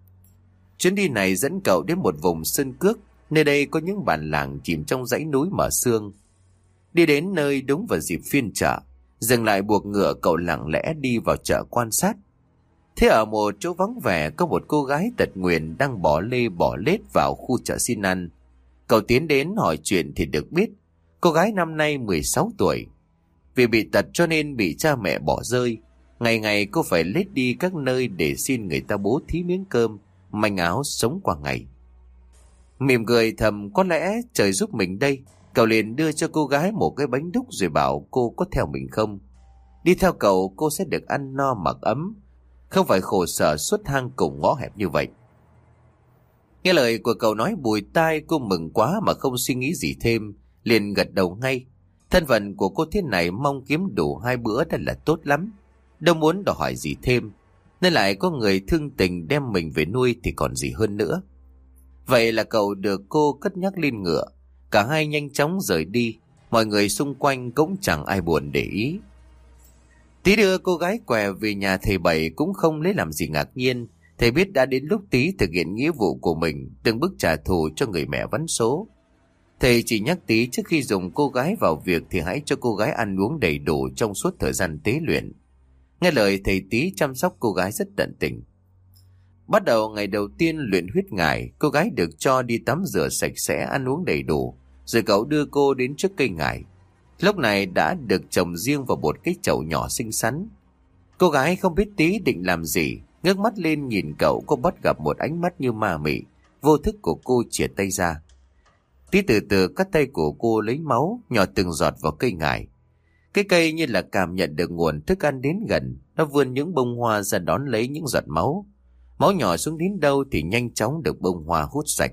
Chuyến đi này dẫn cậu đến một vùng sơn cước. Nơi đây có những bản làng chìm trong dãy núi mở sương. Đi đến nơi đúng vào dịp phiên chợ, dừng lại buộc ngựa, cậu lặng lẽ đi vào chợ quan sát. Thế ở một chỗ vắng vẻ có một cô gái tật nguyền đang bỏ lê bỏ lết vào khu chợ xin ăn. Cậu tiến đến hỏi chuyện thì được biết cô gái năm nay mười sáu tuổi. Vì bị tật cho nên bị cha mẹ bỏ rơi. Ngày ngày cô phải lết đi các nơi để xin người ta bố thí miếng cơm, manh áo sống qua ngày. Mỉm cười thầm có lẽ trời giúp mình đây, cậu liền đưa cho cô gái một cái bánh đúc rồi bảo cô có theo mình không. Đi theo cậu cô sẽ được ăn no mặc ấm, không phải khổ sở suốt hang cùng ngõ hẹp như vậy. Nghe lời của cậu nói bùi tai, cô mừng quá mà không suy nghĩ gì thêm, liền gật đầu ngay. Thân phận của cô thế này mong kiếm đủ hai bữa đã là tốt lắm, đâu muốn đòi hỏi gì thêm, nên lại có người thương tình đem mình về nuôi thì còn gì hơn nữa. Vậy là cậu được cô cất nhắc lên ngựa, cả hai nhanh chóng rời đi. Mọi người xung quanh cũng chẳng ai buồn để ý. Tý đưa cô gái què về nhà thầy Bảy cũng không lấy làm gì ngạc nhiên. Thầy biết đã đến lúc Tý thực hiện nghĩa vụ của mình, từng bước trả thù cho người mẹ vắn số. Thầy chỉ nhắc Tý trước khi dùng cô gái vào việc thì hãy cho cô gái ăn uống đầy đủ trong suốt thời gian tế luyện. Nghe lời thầy, Tý chăm sóc cô gái rất tận tình. Bắt đầu ngày đầu tiên luyện huyết ngải, cô gái được cho đi tắm rửa sạch sẽ, ăn uống đầy đủ, rồi cậu đưa cô đến trước cây ngải. lúc này đã được trồng riêng vào một cái chậu nhỏ xinh xắn. Cô gái không biết Tí định làm gì, ngước mắt lên nhìn cậu, cô bắt gặp một ánh mắt như ma mị. Vô thức của cô chìa tay ra. Tí từ từ cắt tay của cô lấy máu, nhỏ từng giọt vào cây ngải. Cái cây như là cảm nhận được nguồn thức ăn đến gần, nó vươn những bông hoa ra đón lấy những giọt máu. Máu nhỏ xuống đến đâu thì nhanh chóng được bông hoa hút sạch.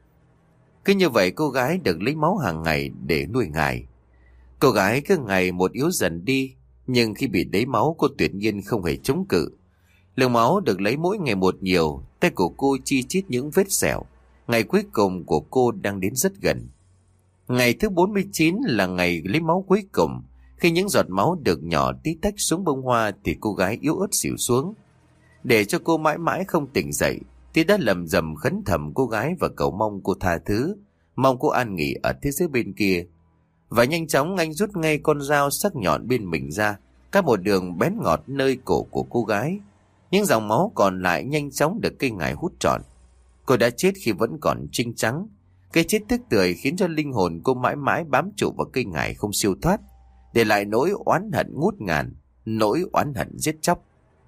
Cứ như vậy cô gái được lấy máu hàng ngày để nuôi ngải. Cô gái cứ ngày một yếu dần đi, nhưng khi bị lấy máu cô tuyệt nhiên không hề chống cự. Lượng máu được lấy mỗi ngày một nhiều, tay của cô chi chít những vết sẹo. Ngày cuối cùng của cô đang đến rất gần. Ngày thứ bốn mươi chín là ngày lấy máu cuối cùng. Khi những giọt máu được nhỏ tí tách xuống bông hoa thì cô gái yếu ớt xỉu xuống. Để cho cô mãi mãi không tỉnh dậy, Tí đã lầm rầm khấn thầm cô gái và cầu mong cô tha thứ, mong cô an nghỉ ở thế giới bên kia. Và nhanh chóng anh rút ngay con dao sắc nhọn bên mình ra, cắt một đường bén ngọt nơi cổ của cô gái. Những dòng máu còn lại nhanh chóng được cây ngải hút trọn. Cô đã chết khi vẫn còn trinh trắng. Cái chết tức tưởi khiến cho linh hồn cô mãi mãi bám trụ vào cây ngải không siêu thoát, để lại nỗi oán hận ngút ngàn, nỗi oán hận giết chóc.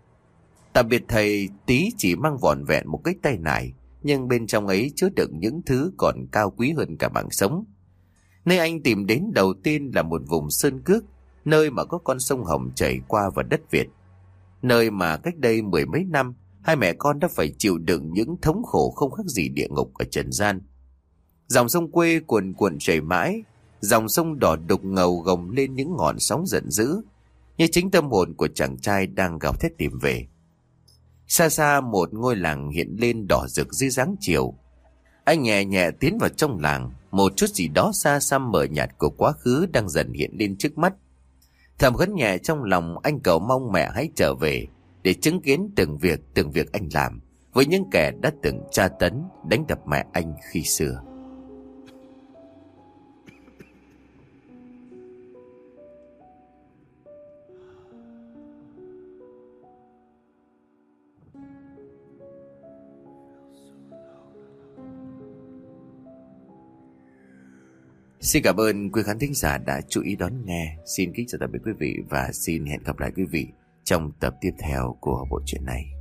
Tạm biệt thầy, Tí chỉ mang vỏn vẹn một cái tay nải, nhưng bên trong ấy chứa đựng những thứ còn cao quý hơn cả mạng sống. Nơi anh tìm đến đầu tiên là một vùng sơn cước, nơi mà có con sông Hồng chảy qua vào đất Việt. Nơi mà cách đây mười mấy năm, hai mẹ con đã phải chịu đựng những thống khổ không khác gì địa ngục ở trần gian. Dòng sông quê cuồn cuộn chảy mãi, dòng sông đỏ đục ngầu gồng lên những ngọn sóng giận dữ, như chính tâm hồn của chàng trai đang gào thét tìm về. Xa xa một ngôi làng hiện lên đỏ rực dưới dáng chiều. Anh nhẹ nhẹ tiến vào trong làng, một chút gì đó xa xăm mờ nhạt của quá khứ đang dần hiện lên trước mắt. Thầm khấn nhẹ trong lòng, anh cầu mong mẹ hãy trở về để chứng kiến từng việc từng việc anh làm với những kẻ đã từng tra tấn, đánh đập mẹ anh khi xưa. Xin cảm ơn quý khán thính giả đã chú ý đón nghe. Xin kính chào tạm biệt quý vị và xin hẹn gặp lại quý vị trong tập tiếp theo của bộ truyện này.